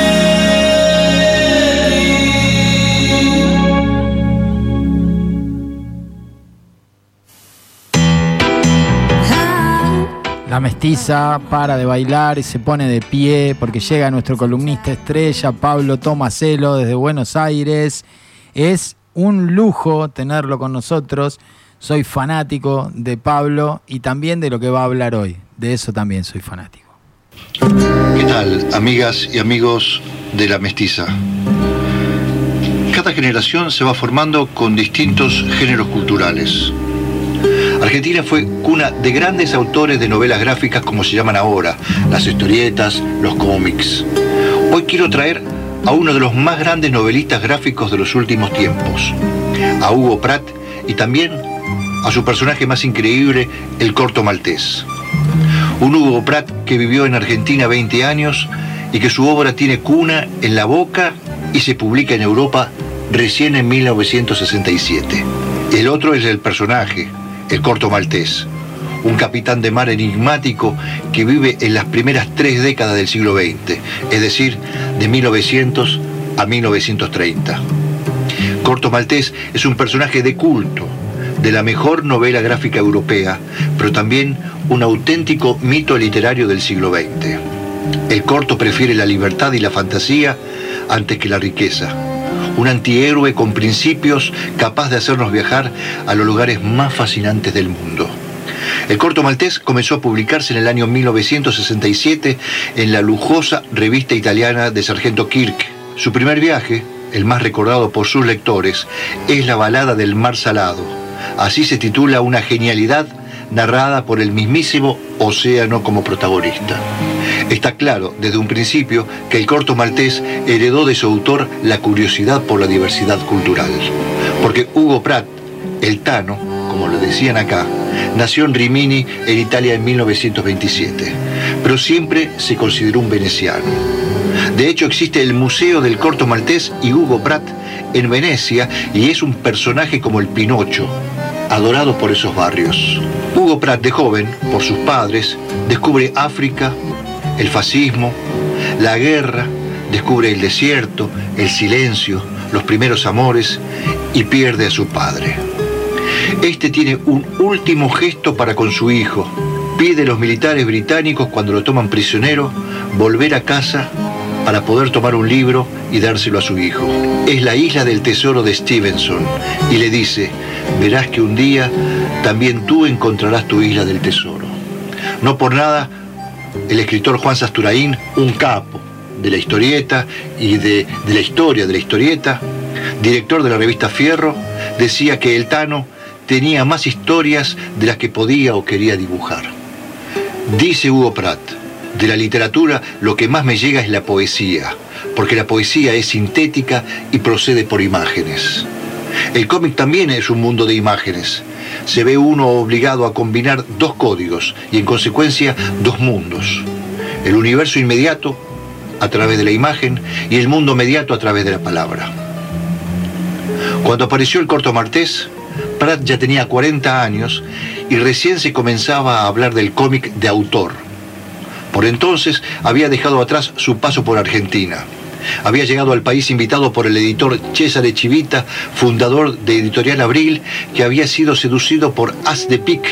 La mestiza para de bailar y se pone de pie porque llega nuestro columnista estrella, Pablo Tomaselo, desde Buenos Aires. Es un lujo tenerlo con nosotros. Soy fanático de Pablo y también de lo que va a hablar hoy. De eso también soy fanático. ¿Qué tal, amigas y amigos de La Mestiza? Cada generación se va formando con distintos géneros culturales. Argentina fue cuna de grandes autores de novelas gráficas como se llaman ahora, las historietas, los cómics. Hoy quiero traer a uno de los más grandes novelistas gráficos de los últimos tiempos, a Hugo Pratt, y también a su personaje más increíble, el Corto Maltés. Un Hugo Pratt que vivió en Argentina veinte años y que su obra tiene cuna en la boca y se publica en Europa recién en mil novecientos sesenta y siete. El otro es el personaje, el Corto Maltés, un capitán de mar enigmático que vive en las primeras tres décadas del siglo veinte, es decir, de mil novecientos a mil novecientos treinta. Corto Maltés es un personaje de culto, de la mejor novela gráfica europea, pero también un auténtico mito literario del siglo veinte. El Corto prefiere la libertad y la fantasía antes que la riqueza. Un antihéroe con principios capaz de hacernos viajar a los lugares más fascinantes del mundo. El Corto Maltés comenzó a publicarse en el año mil novecientos sesenta y siete en la lujosa revista italiana de Sargento Kirk. Su primer viaje, el más recordado por sus lectores, es la balada del mar salado. Así se titula una genialidad narrada por el mismísimo océano como protagonista. Está claro desde un principio que el Corto Maltés heredó de su autor la curiosidad por la diversidad cultural. Porque Hugo Pratt, el Tano, como le decían acá, nació en Rimini, en Italia, en mil novecientos veintisiete, pero siempre se consideró un veneciano. De hecho, existe el Museo del Corto Maltés y Hugo Pratt en Venecia y es un personaje como el Pinocho, adorado por esos barrios. Hugo Pratt, de joven, por sus padres, descubre África, el fascismo, la guerra, descubre el desierto, el silencio, los primeros amores y pierde a su padre. Este tiene un último gesto para con su hijo. Pide a los militares británicos, cuando lo toman prisionero, volver a casa para poder tomar un libro y dárselo a su hijo. Es La isla del tesoro de Stevenson y le dice: verás que un día también tú encontrarás tu isla del tesoro. No por nada, el escritor Juan Sasturain, un capo, de la historieta y de, de la historia de la historieta, director de la revista Fierro, decía que el Tano tenía más historias de las que podía o quería dibujar. Dice Hugo Pratt: de la literatura lo que más me llega es la poesía, porque la poesía es sintética y procede por imágenes. El cómic también es un mundo de imágenes. Se ve uno obligado a combinar dos códigos y en consecuencia dos mundos. El universo inmediato a través de la imagen y el mundo mediato a través de la palabra. Cuando apareció el corto maltés, Pratt ya tenía cuarenta años y recién se comenzaba a hablar del cómic de autor. Por entonces había dejado atrás su paso por Argentina. Había llegado al país invitado por el editor Cesare Chivita, fundador de Editorial Abril, que había sido seducido por As de Pic,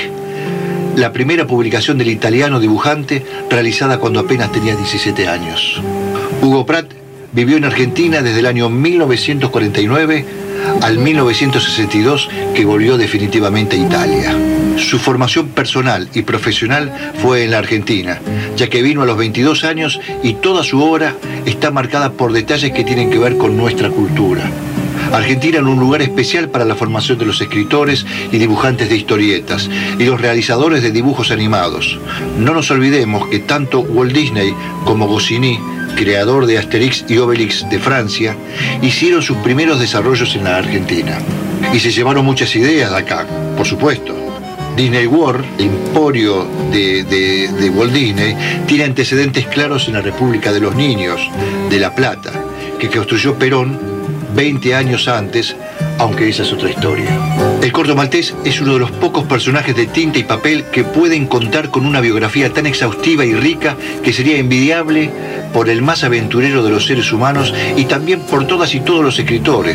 la primera publicación del italiano dibujante realizada cuando apenas tenía diecisiete años. Hugo Pratt vivió en Argentina desde el año mil novecientos cuarenta y nueve al mil novecientos sesenta y dos, que volvió definitivamente a Italia. Su formación personal y profesional fue en la Argentina, ya que vino a los veintidós años y toda su obra está marcada por detalles que tienen que ver con nuestra cultura. Argentina en un lugar especial para la formación de los escritores y dibujantes de historietas y los realizadores de dibujos animados. No nos olvidemos que tanto Walt Disney como Goscinny, creador de Asterix y Obelix de Francia, hicieron sus primeros desarrollos en la Argentina. Y se llevaron muchas ideas de acá, por supuesto. Disney World, el emporio de, de, de Walt Disney, tiene antecedentes claros en la República de los Niños, de La Plata, que construyó Perón veinte años antes, aunque esa es otra historia. El corto maltés es uno de los pocos personajes de tinta y papel que pueden contar con una biografía tan exhaustiva y rica que sería envidiable por el más aventurero de los seres humanos y también por todas y todos los escritores.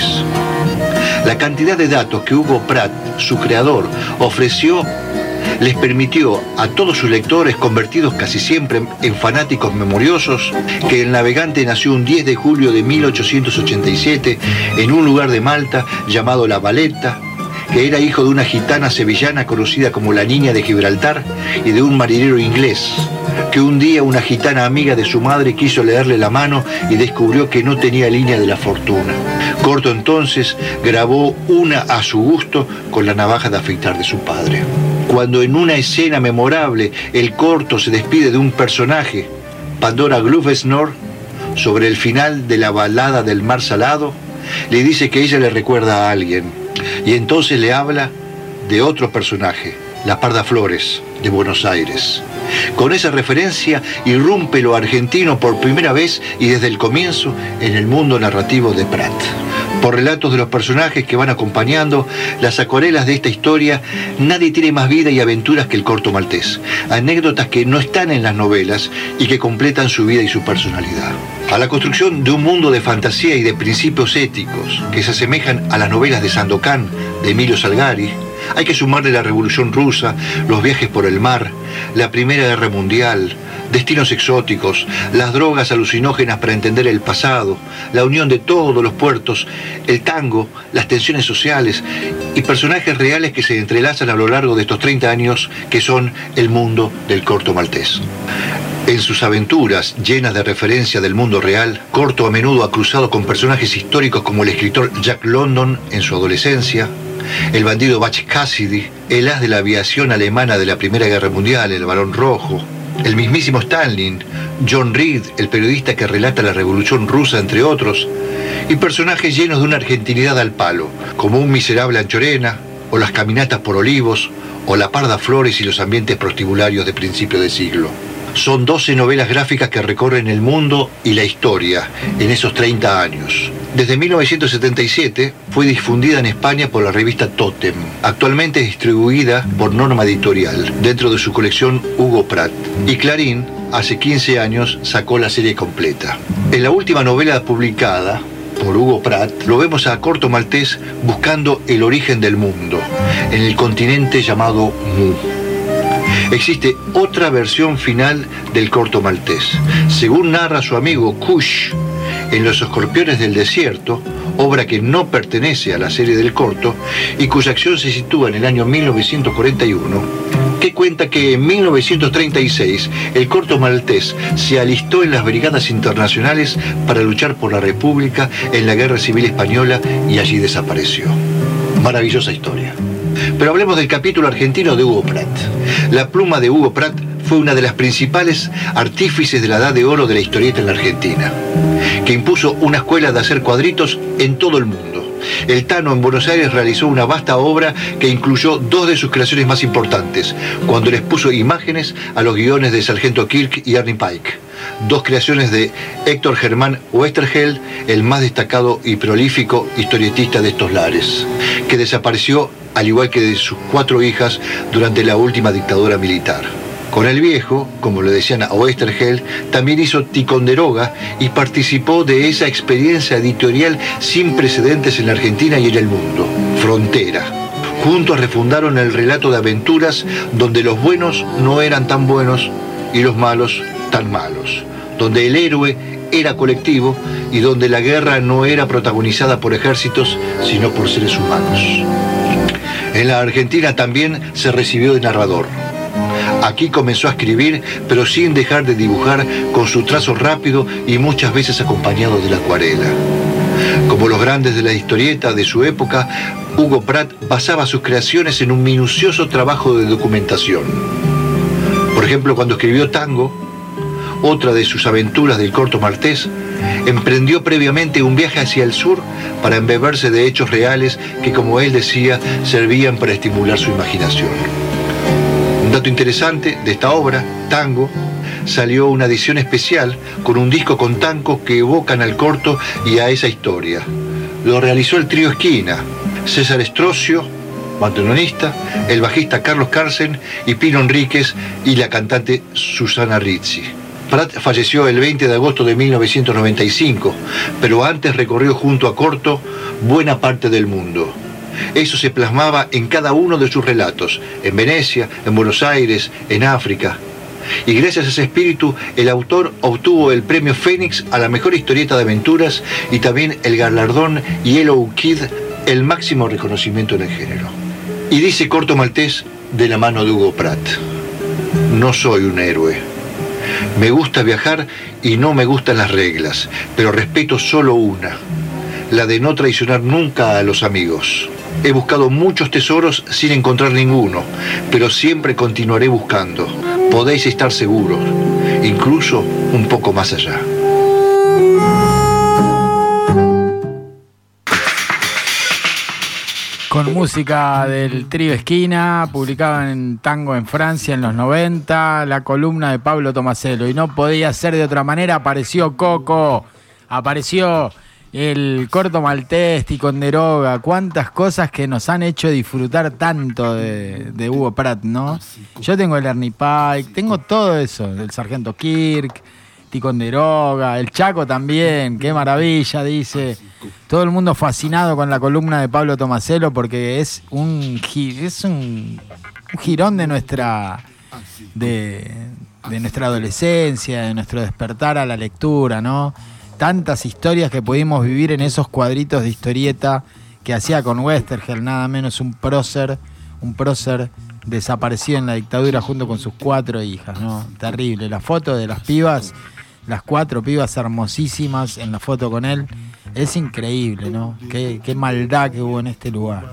La cantidad de datos que Hugo Pratt, su creador, ofreció les permitió a todos sus lectores, convertidos casi siempre en fanáticos memoriosos, que el navegante nació un diez de julio de mil ochocientos ochenta y siete en un lugar de Malta llamado La Valetta, que era hijo de una gitana sevillana conocida como la Niña de Gibraltar y de un marinero inglés, que un día una gitana amiga de su madre quiso leerle la mano y descubrió que no tenía línea de la fortuna. Corto entonces grabó una a su gusto con la navaja de afeitar de su padre. Cuando en una escena memorable el corto se despide de un personaje, Pandora Glufesnor, sobre el final de la balada del mar salado, le dice que ella le recuerda a alguien, y entonces le habla de otro personaje, la Parda Flores, de Buenos Aires. Con esa referencia irrumpe lo argentino por primera vez y desde el comienzo en el mundo narrativo de Pratt. Por relatos de los personajes que van acompañando las acuarelas de esta historia, nadie tiene más vida y aventuras que el corto maltés. Anécdotas que no están en las novelas y que completan su vida y su personalidad. A la construcción de un mundo de fantasía y de principios éticos que se asemejan a las novelas de Sandokan, de Emilio Salgari, hay que sumarle la Revolución Rusa, los viajes por el mar, la Primera Guerra Mundial, destinos exóticos, las drogas alucinógenas para entender el pasado, la unión de todos los puertos, el tango, las tensiones sociales y personajes reales que se entrelazan a lo largo de estos treinta años que son el mundo del corto maltés. En sus aventuras, llenas de referencia del mundo real, Corto a menudo ha cruzado con personajes históricos como el escritor Jack London en su adolescencia, el bandido Butch Cassidy, el as de la aviación alemana de la Primera Guerra Mundial, el Barón Rojo, el mismísimo Stalin, John Reed, el periodista que relata la Revolución Rusa, entre otros, y personajes llenos de una argentinidad al palo, como Un miserable Anchorena, o Las caminatas por Olivos, o La Parda Flores y los ambientes prostibularios de principio de siglo. Son doce novelas gráficas que recorren el mundo y la historia en esos treinta años. Desde mil novecientos setenta y siete fue difundida en España por la revista Totem. Actualmente es distribuida por Norma Editorial, dentro de su colección Hugo Pratt. Y Clarín, hace quince años, sacó la serie completa. En la última novela publicada por Hugo Pratt, lo vemos a Corto maltés buscando el origen del mundo, en el continente llamado Mu. Existe otra versión final del corto maltés. Según narra su amigo Kush, en Los escorpiones del desierto, obra que no pertenece a la serie del corto y cuya acción se sitúa en el año mil novecientos cuarenta y uno, que cuenta que en mil novecientos treinta y seis el corto maltés se alistó en las brigadas internacionales para luchar por la República en la Guerra Civil Española y allí desapareció. Maravillosa historia. Pero hablemos del capítulo argentino de Hugo Pratt. La pluma de Hugo Pratt fue una de las principales artífices de la edad de oro de la historieta en la Argentina, que impuso una escuela de hacer cuadritos en todo el mundo. El Tano en Buenos Aires realizó una vasta obra que incluyó dos de sus creaciones más importantes, cuando les puso imágenes a los guiones de Sargento Kirk y Ernie Pike, dos creaciones de Héctor Germán Oesterheld, el más destacado y prolífico historietista de estos lares, que desapareció al igual que de sus cuatro hijas durante la última dictadura militar. Con el viejo, como le decían a Oesterheld, también hizo Ticonderoga y participó de esa experiencia editorial sin precedentes en la Argentina y en el mundo, Frontera. Juntos refundaron el relato de aventuras donde los buenos no eran tan buenos y los malos tan malos, donde el héroe era colectivo y donde la guerra no era protagonizada por ejércitos, sino por seres humanos. En la Argentina también se recibió de narrador. Aquí comenzó a escribir, pero sin dejar de dibujar, con su trazo rápido y muchas veces acompañado de la acuarela. Como los grandes de la historieta de su época, Hugo Pratt basaba sus creaciones en un minucioso trabajo de documentación. Por ejemplo, cuando escribió Tango, otra de sus aventuras del corto maltés, emprendió previamente un viaje hacia el sur para embeberse de hechos reales que, como él decía, servían para estimular su imaginación. Un dato interesante de esta obra, Tango, salió una edición especial con un disco con tangos que evocan al corto y a esa historia. Lo realizó el trío Esquina, César Estrocio, bandoneonista, el bajista Carlos Carsen y Pino Enríquez y la cantante Susana Rizzi. Pratt falleció el veinte de agosto de mil novecientos noventa y cinco, pero antes recorrió junto a Corto buena parte del mundo. Eso se plasmaba en cada uno de sus relatos, en Venecia, en Buenos Aires, en África. Y gracias a ese espíritu, el autor obtuvo el premio Fénix a la mejor historieta de aventuras y también el galardón Yellow Kid, el máximo reconocimiento en el género. Y dice Corto Maltés de la mano de Hugo Pratt: no soy un héroe. Me gusta viajar y no me gustan las reglas, pero respeto solo una, la de no traicionar nunca a los amigos. He buscado muchos tesoros sin encontrar ninguno, pero siempre continuaré buscando. Podéis estar seguros, incluso un poco más allá. Con música del trío Esquina, publicada en Tango en Francia en los noventa, la columna de Pablo Tomaselo. Y no podía ser de otra manera, apareció Coco, apareció el corto maltés, Ticonderoga, cuántas cosas que nos han hecho disfrutar tanto de, de Hugo Pratt, ¿no? Yo tengo el Ernie Pike, tengo todo eso, el Sargento Kirk, Ticonderoga, el Chaco también, qué maravilla, dice. Todo el mundo fascinado con la columna de Pablo Tomaselo porque es un es un, un girón de nuestra de, de nuestra adolescencia, de nuestro despertar a la lectura, ¿no? Tantas historias que pudimos vivir en esos cuadritos de historieta que hacía con Oesterheld, nada menos un prócer, un prócer desaparecido en la dictadura junto con sus cuatro hijas, ¿no? Terrible. La foto de las pibas, las cuatro pibas hermosísimas en la foto con él, es increíble, ¿no? Qué, qué maldad que hubo en este lugar.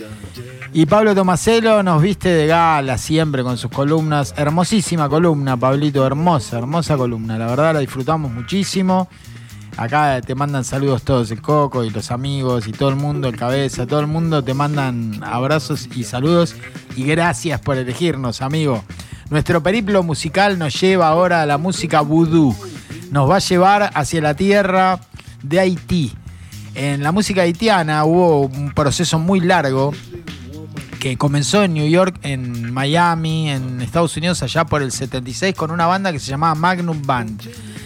Y Pablo Tomaselo nos viste de gala siempre con sus columnas. Hermosísima columna, Pablito, hermosa, hermosa columna. La verdad la disfrutamos muchísimo. Acá te mandan saludos todos, el Coco y los amigos y todo el mundo, el Cabeza, todo el mundo te mandan abrazos y saludos. Y gracias por elegirnos, amigo. Nuestro periplo musical nos lleva ahora a la música vudú. Nos va a llevar hacia la tierra de Haití. En la música haitiana hubo un proceso muy largo que comenzó en New York, en Miami, en Estados Unidos, allá por el setenta y seis, con una banda que se llamaba Magnum Band.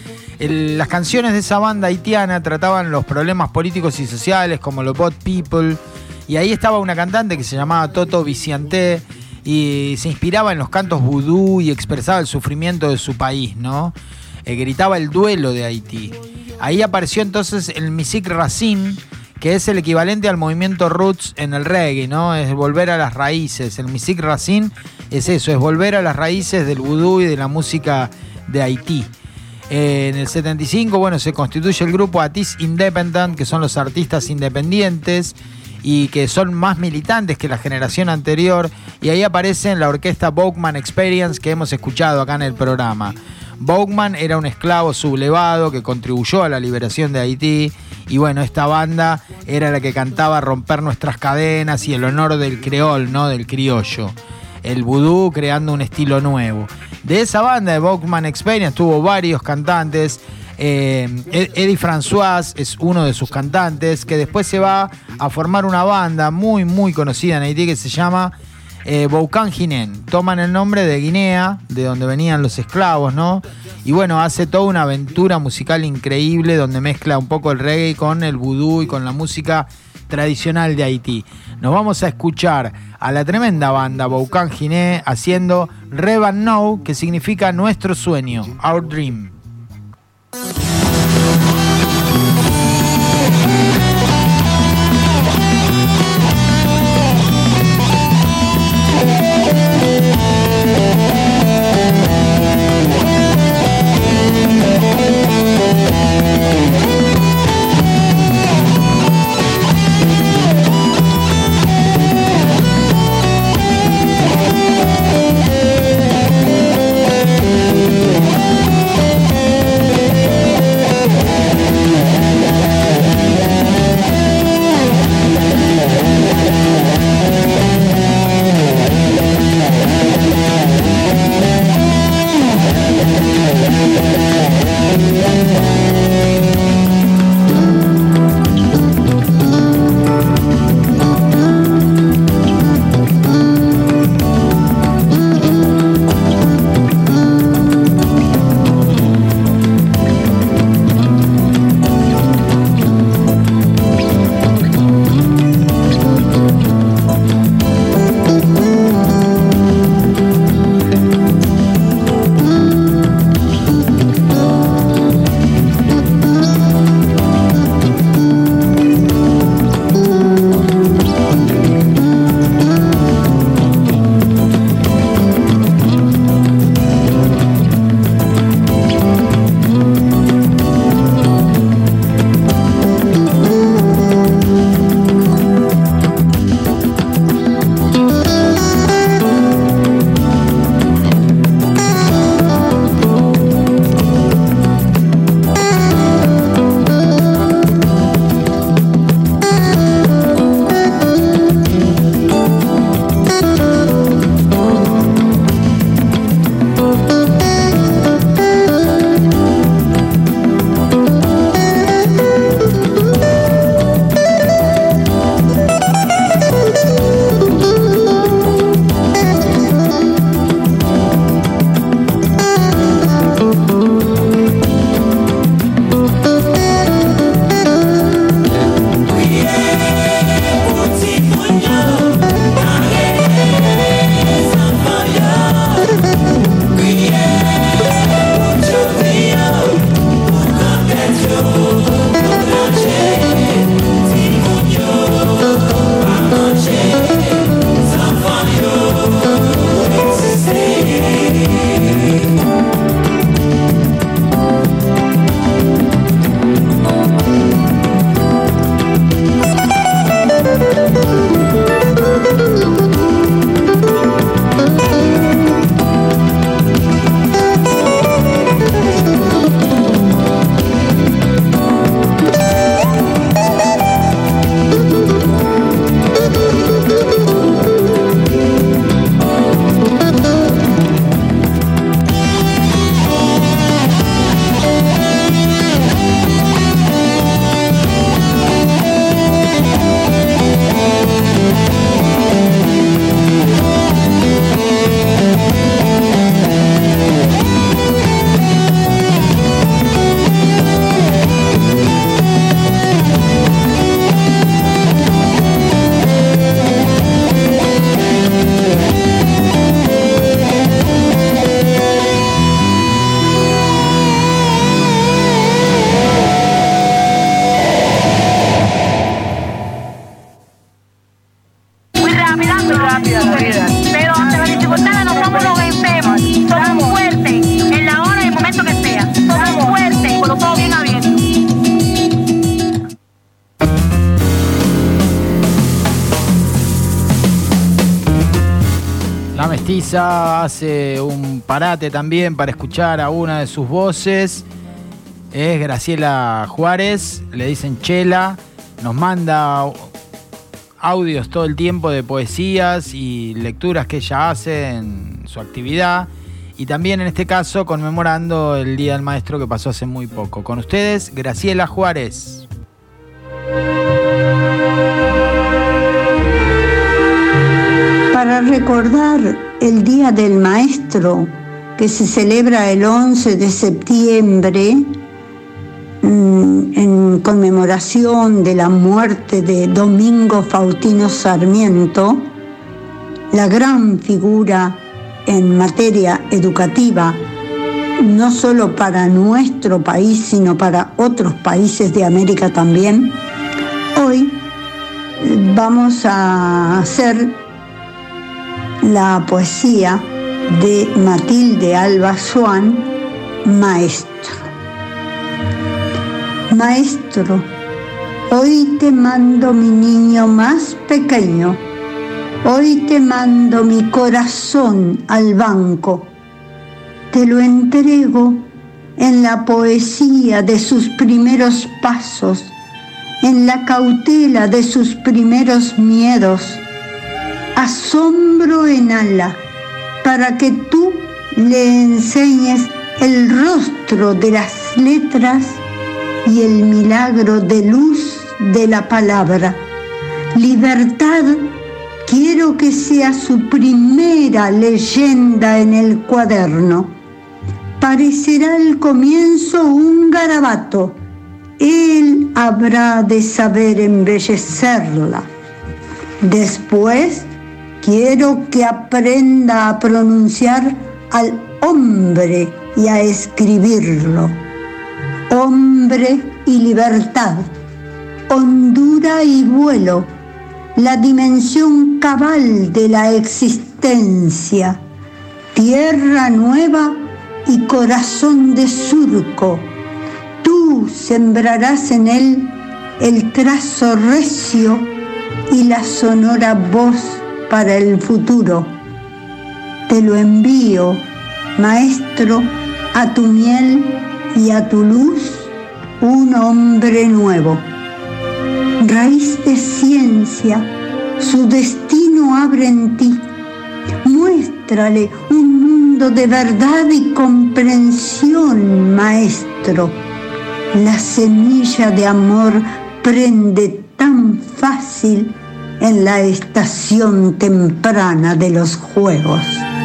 El, las canciones de esa banda haitiana trataban los problemas políticos y sociales, como los Bot People, y ahí estaba una cantante que se llamaba Toto Vicianté, y se inspiraba en los cantos vudú y expresaba el sufrimiento de su país, ¿no? Eh, gritaba el duelo de Haití. Ahí apareció entonces el Musique Racine, que es el equivalente al movimiento roots en el reggae, ¿no? Es volver a las raíces. El Musique Racine es eso, es volver a las raíces del vudú y de la música de Haití. Eh, en el setenta y cinco, bueno, se constituye el grupo Artistes Independent, que son los artistas independientes y que son más militantes que la generación anterior, y ahí aparece la orquesta Bowman Experience que hemos escuchado acá en el programa. Bowman era un esclavo sublevado que contribuyó a la liberación de Haití, y bueno, esta banda era la que cantaba Romper Nuestras Cadenas y el honor del creol, ¿no? Del criollo. El vudú creando un estilo nuevo. De esa banda de Bowman Experience tuvo varios cantantes. Eh, Eddie François es uno de sus cantantes, que después se va a formar una banda muy muy conocida en Haití que se llama eh, Boucan Guinén. Toman el nombre de Guinea, de donde venían los esclavos, ¿no? Y bueno, hace toda una aventura musical increíble donde mezcla un poco el reggae con el vudú y con la música tradicional de Haití. Nos vamos a escuchar a la tremenda banda Boucan Guinée haciendo Reban Now, que significa nuestro sueño, Our Dream. Thank you. Mestiza hace un parate también para escuchar a una de sus voces. Es Graciela Juárez, le dicen Chela. Nos manda audios todo el tiempo de poesías y lecturas que ella hace en su actividad. Y también en este caso conmemorando el Día del Maestro que pasó hace muy poco. Con ustedes, Graciela Juárez. Para recordar el Día del Maestro, que se celebra el once de septiembre, en conmemoración de la muerte de Domingo Faustino Sarmiento, la gran figura en materia educativa, no solo para nuestro país, sino para otros países de América también. Hoy vamos a hacer la poesía de Matilde Alba Swan, Maestro. Maestro, hoy te mando mi niño más pequeño, hoy te mando mi corazón al banco, te lo entrego en la poesía de sus primeros pasos, en la cautela de sus primeros miedos, asombro en ala, para que tú le enseñes el rostro de las letras y el milagro de luz de la palabra. Libertad, quiero que sea su primera leyenda en el cuaderno. Parecerá el comienzo un garabato, él habrá de saber embellecerla. Después, quiero que aprenda a pronunciar al hombre y a escribirlo. Hombre y libertad, hondura y vuelo, la dimensión cabal de la existencia, tierra nueva y corazón de surco. Tú sembrarás en él el trazo recio y la sonora voz para el futuro. Te lo envío, maestro, a tu miel y a tu luz, un hombre nuevo. Raíz de ciencia, su destino abre en ti. Muéstrale un mundo de verdad y comprensión, maestro. La semilla de amor prende tan fácil en la estación temprana de los juegos.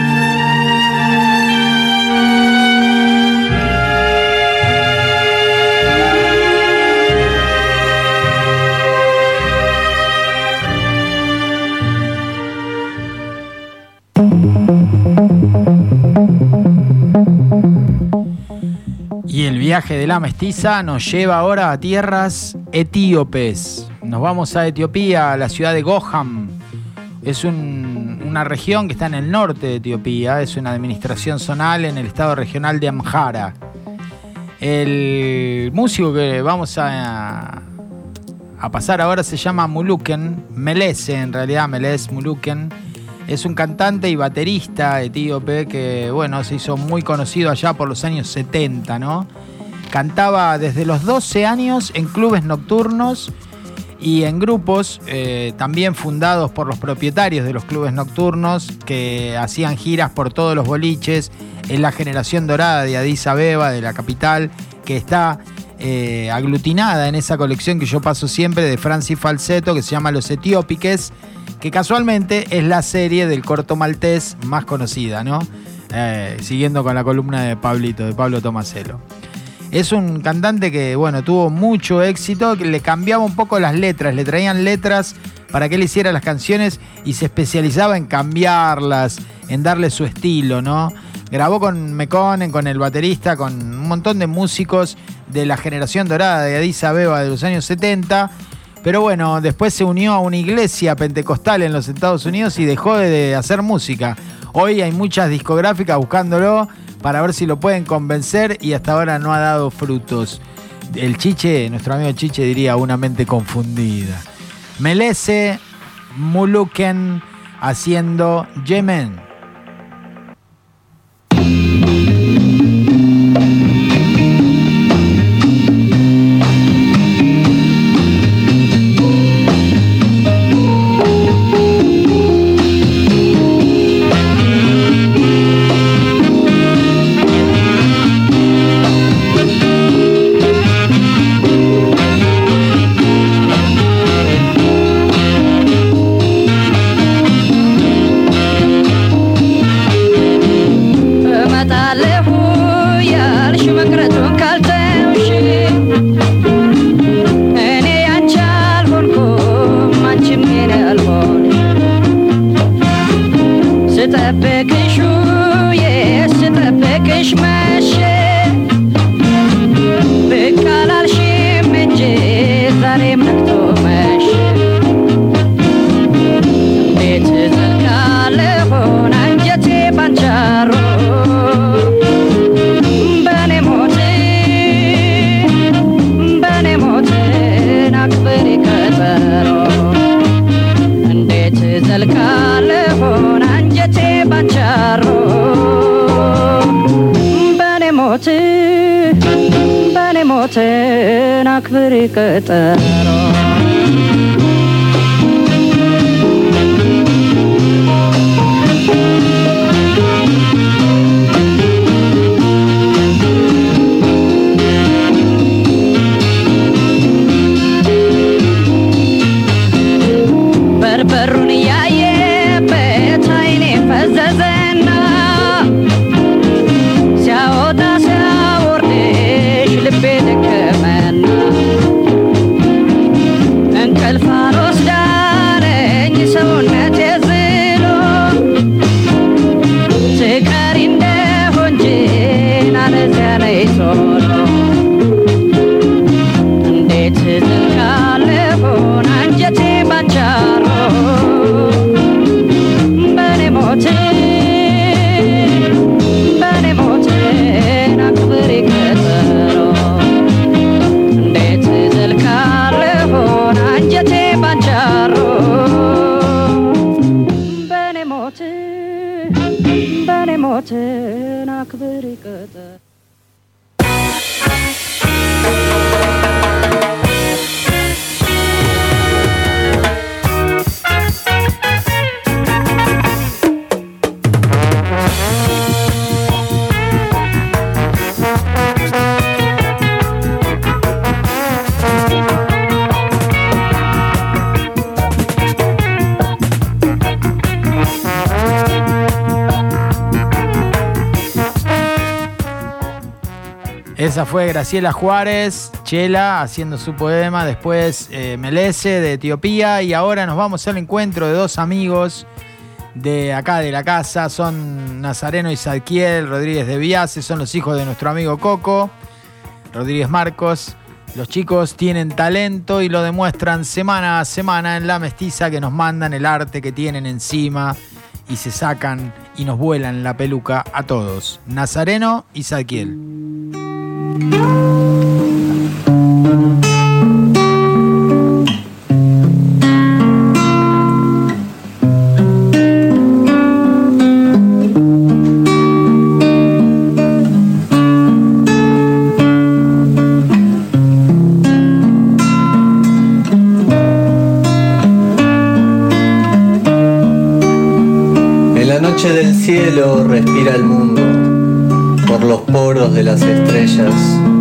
Y el viaje de la mestiza nos lleva ahora a tierras etíopes. Nos vamos a Etiopía, a la ciudad de Goham. Es un, una región que está en el norte de Etiopía. Es una administración zonal en el estado regional de Amhara. El músico que vamos a, a pasar ahora se llama Muluken. Melese, en realidad, Meles Muluken. Es un cantante y baterista etíope que, bueno, se hizo muy conocido allá por los años setenta, ¿no? Cantaba desde los doce años en clubes nocturnos y en grupos eh, también fundados por los propietarios de los clubes nocturnos que hacían giras por todos los boliches en la generación dorada de Addis Abeba, de la capital, que está eh, aglutinada en esa colección que yo paso siempre de Francis Falsetto, que se llama Los Etiópiques, que casualmente es la serie del corto maltés más conocida, ¿no? Eh, siguiendo con la columna de Pablito, de Pablo Tomaselo. Es un cantante que, bueno, tuvo mucho éxito, que le cambiaba un poco las letras, le traían letras para que él hiciera las canciones y se especializaba en cambiarlas, en darle su estilo, ¿no? Grabó con Mekonnen, con el baterista, con un montón de músicos de la generación dorada de Addis Abeba de los años setenta. Pero bueno, después se unió a una iglesia pentecostal en los Estados Unidos y dejó de hacer música. Hoy hay muchas discográficas buscándolo para ver si lo pueden convencer y hasta ahora no ha dado frutos. El Chiche, nuestro amigo Chiche, diría una mente confundida. Melese Muluken haciendo Yemen. አክብሪ ቀጠሮ በሩን እያየበት አይኔ ፈዘዘና ሲያወጣ ሲያወርድሽ ልቤ ደከመና እንቅልፍ አልወስዳለኝ ሰውነቴ ዝሎ ትቀሪ እንደሆን እንጂ አለዚያ ነይ ቶሎ እንዴት ዝልቃለሆን አንጀቴ ባንቻሮ በኔ ሞት በኔ ሞት አክብሪ ቀጠሮ እንዴት ዘልቃለሆን አንጀቴ ባንቻሮ በኔ ሞት በኔ ሞት አክብሪ ቀጠሮ Esa fue Graciela Juárez, Chela, haciendo su poema. Después eh, Melece, de Etiopía. Y ahora nos vamos al encuentro de dos amigos de acá de la casa. Son Nazareno y Zadkiel Rodríguez de Viase. Son los hijos de nuestro amigo Coco Rodríguez Marcos. Los chicos tienen talento y lo demuestran semana a semana en La Mestiza, que nos mandan el arte que tienen encima y se sacan y nos vuelan la peluca a todos. Nazareno y Zadkiel. En la noche del cielo respira el mundo por los poros de las estrellas.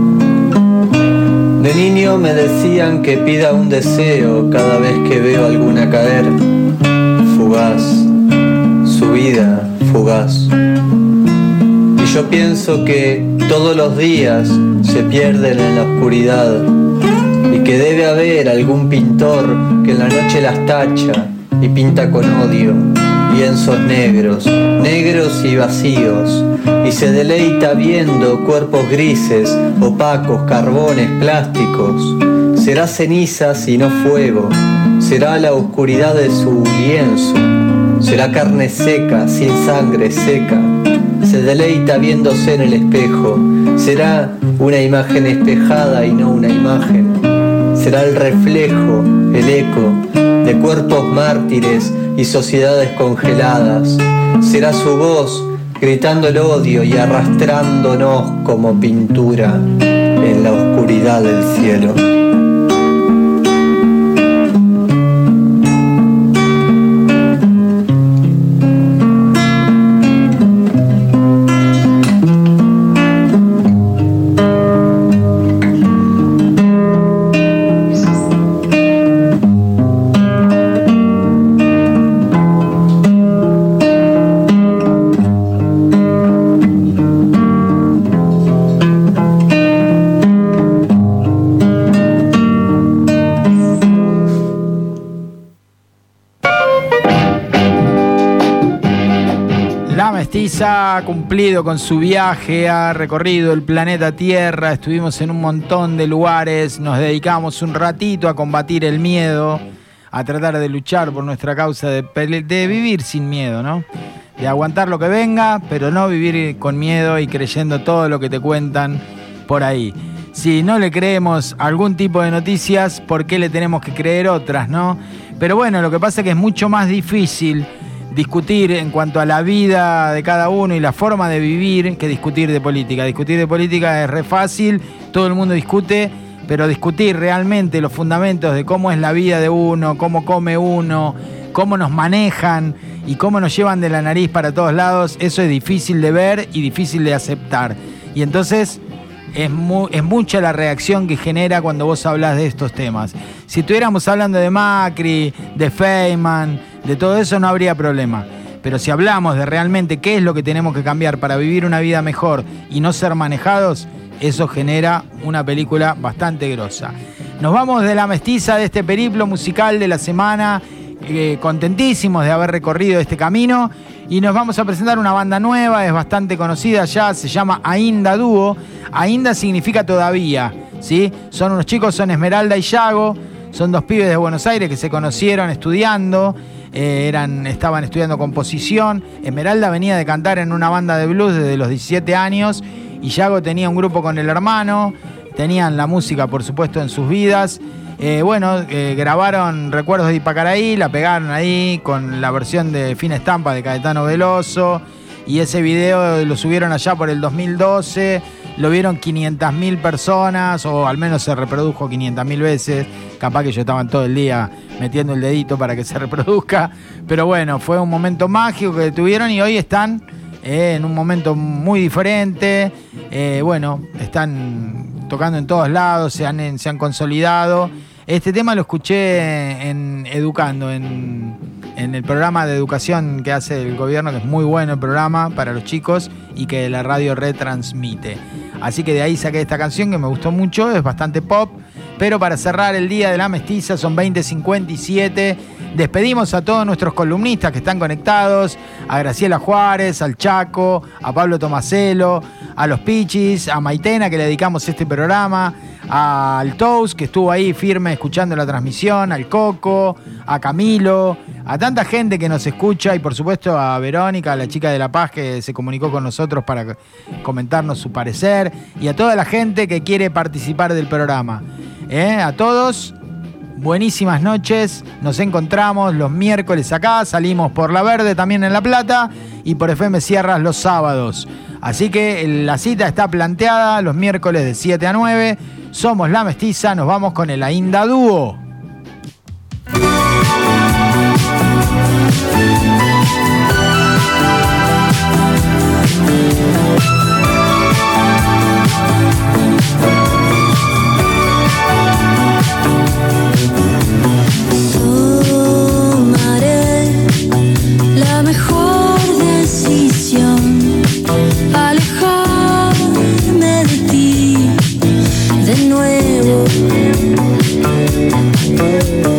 De niño me decían que pida un deseo cada vez que veo alguna caer. Fugaz, su vida fugaz. Y yo pienso que todos los días se pierden en la oscuridad y que debe haber algún pintor que en la noche las tacha y pinta con odio. Lienzos negros, negros y vacíos, y se deleita viendo cuerpos grises, opacos, carbones, plásticos. Será cenizas y no fuego, será la oscuridad de su lienzo, será carne seca, sin sangre, seca. Se deleita viéndose en el espejo, será una imagen espejada y no una imagen. Será el reflejo, el eco de cuerpos mártires y sociedades congeladas. Será su voz gritando el odio y arrastrándonos como pintura en la oscuridad del cielo. Ha cumplido con su viaje, ha recorrido el planeta Tierra, estuvimos en un montón de lugares, nos dedicamos un ratito a combatir el miedo, a tratar de luchar por nuestra causa, de, pele- de vivir sin miedo, ¿no? De aguantar lo que venga, pero no vivir con miedo y creyendo todo lo que te cuentan por ahí. Si no le creemos algún tipo de noticias, ¿por qué le tenemos que creer otras, no? Pero bueno, lo que pasa es que es mucho más difícil discutir en cuanto a la vida de cada uno y la forma de vivir que discutir de política. Discutir de política es re fácil, todo el mundo discute, pero discutir realmente los fundamentos de cómo es la vida de uno, cómo come uno, cómo nos manejan y cómo nos llevan de la nariz para todos lados, eso es difícil de ver y difícil de aceptar. Y entonces es, mu- es mucha la reacción que genera cuando vos hablas de estos temas. Si estuviéramos hablando de Macri, de Feynman, de todo eso, no habría problema. Pero si hablamos de realmente qué es lo que tenemos que cambiar para vivir una vida mejor y no ser manejados, eso genera una película bastante grosa. Nos vamos de La Mestiza, de este periplo musical de la semana, eh, contentísimos de haber recorrido este camino, y nos vamos a presentar una banda nueva, es bastante conocida ya, se llama Ainda Dúo. Ainda significa todavía, ¿sí? Son unos chicos, son Esmeralda y Yago, son dos pibes de Buenos Aires que se conocieron estudiando, eh, eran, estaban estudiando composición. Esmeralda venía de cantar en una banda de blues desde los diecisiete años, y Yago tenía un grupo con el hermano, tenían la música por supuesto en sus vidas. Eh, bueno, eh, grabaron Recuerdos de Ipacaraí, la pegaron ahí con la versión de Fina Estampa de Caetano Veloso, y ese video lo subieron allá por el dos mil doce, lo vieron quinientas mil personas, o al menos se reprodujo quinientas mil veces, capaz que ellos estaban todo el día metiendo el dedito para que se reproduzca, pero bueno, fue un momento mágico que tuvieron y hoy están Eh, en un momento muy diferente. Eh, bueno, están tocando en todos lados, se han, se han consolidado. Este tema lo escuché en Educando, en, en el programa de educación que hace el gobierno, que es muy bueno el programa para los chicos y que la radio retransmite. Así que de ahí saqué esta canción que me gustó mucho, es bastante pop. Pero para cerrar el día de La Mestiza, son veinte cincuenta y siete. Despedimos a todos nuestros columnistas que están conectados, a Graciela Juárez, al Chaco, a Pablo Tomaselo, a los Pichis, a Maitena, que le dedicamos este programa, al Tous, que estuvo ahí firme escuchando la transmisión, al Coco, a Camilo, a tanta gente que nos escucha, y por supuesto a Verónica, la chica de La Paz, que se comunicó con nosotros para comentarnos su parecer, y a toda la gente que quiere participar del programa. ¿Eh? A todos, buenísimas noches. Nos encontramos los miércoles acá, salimos por La Verde también en La Plata y por F M Sierras los sábados. Así que la cita está planteada los miércoles de siete a nueve. Somos La Mestiza, nos vamos con el Ainda Dúo. La mejor decisión, alejarme de ti de nuevo.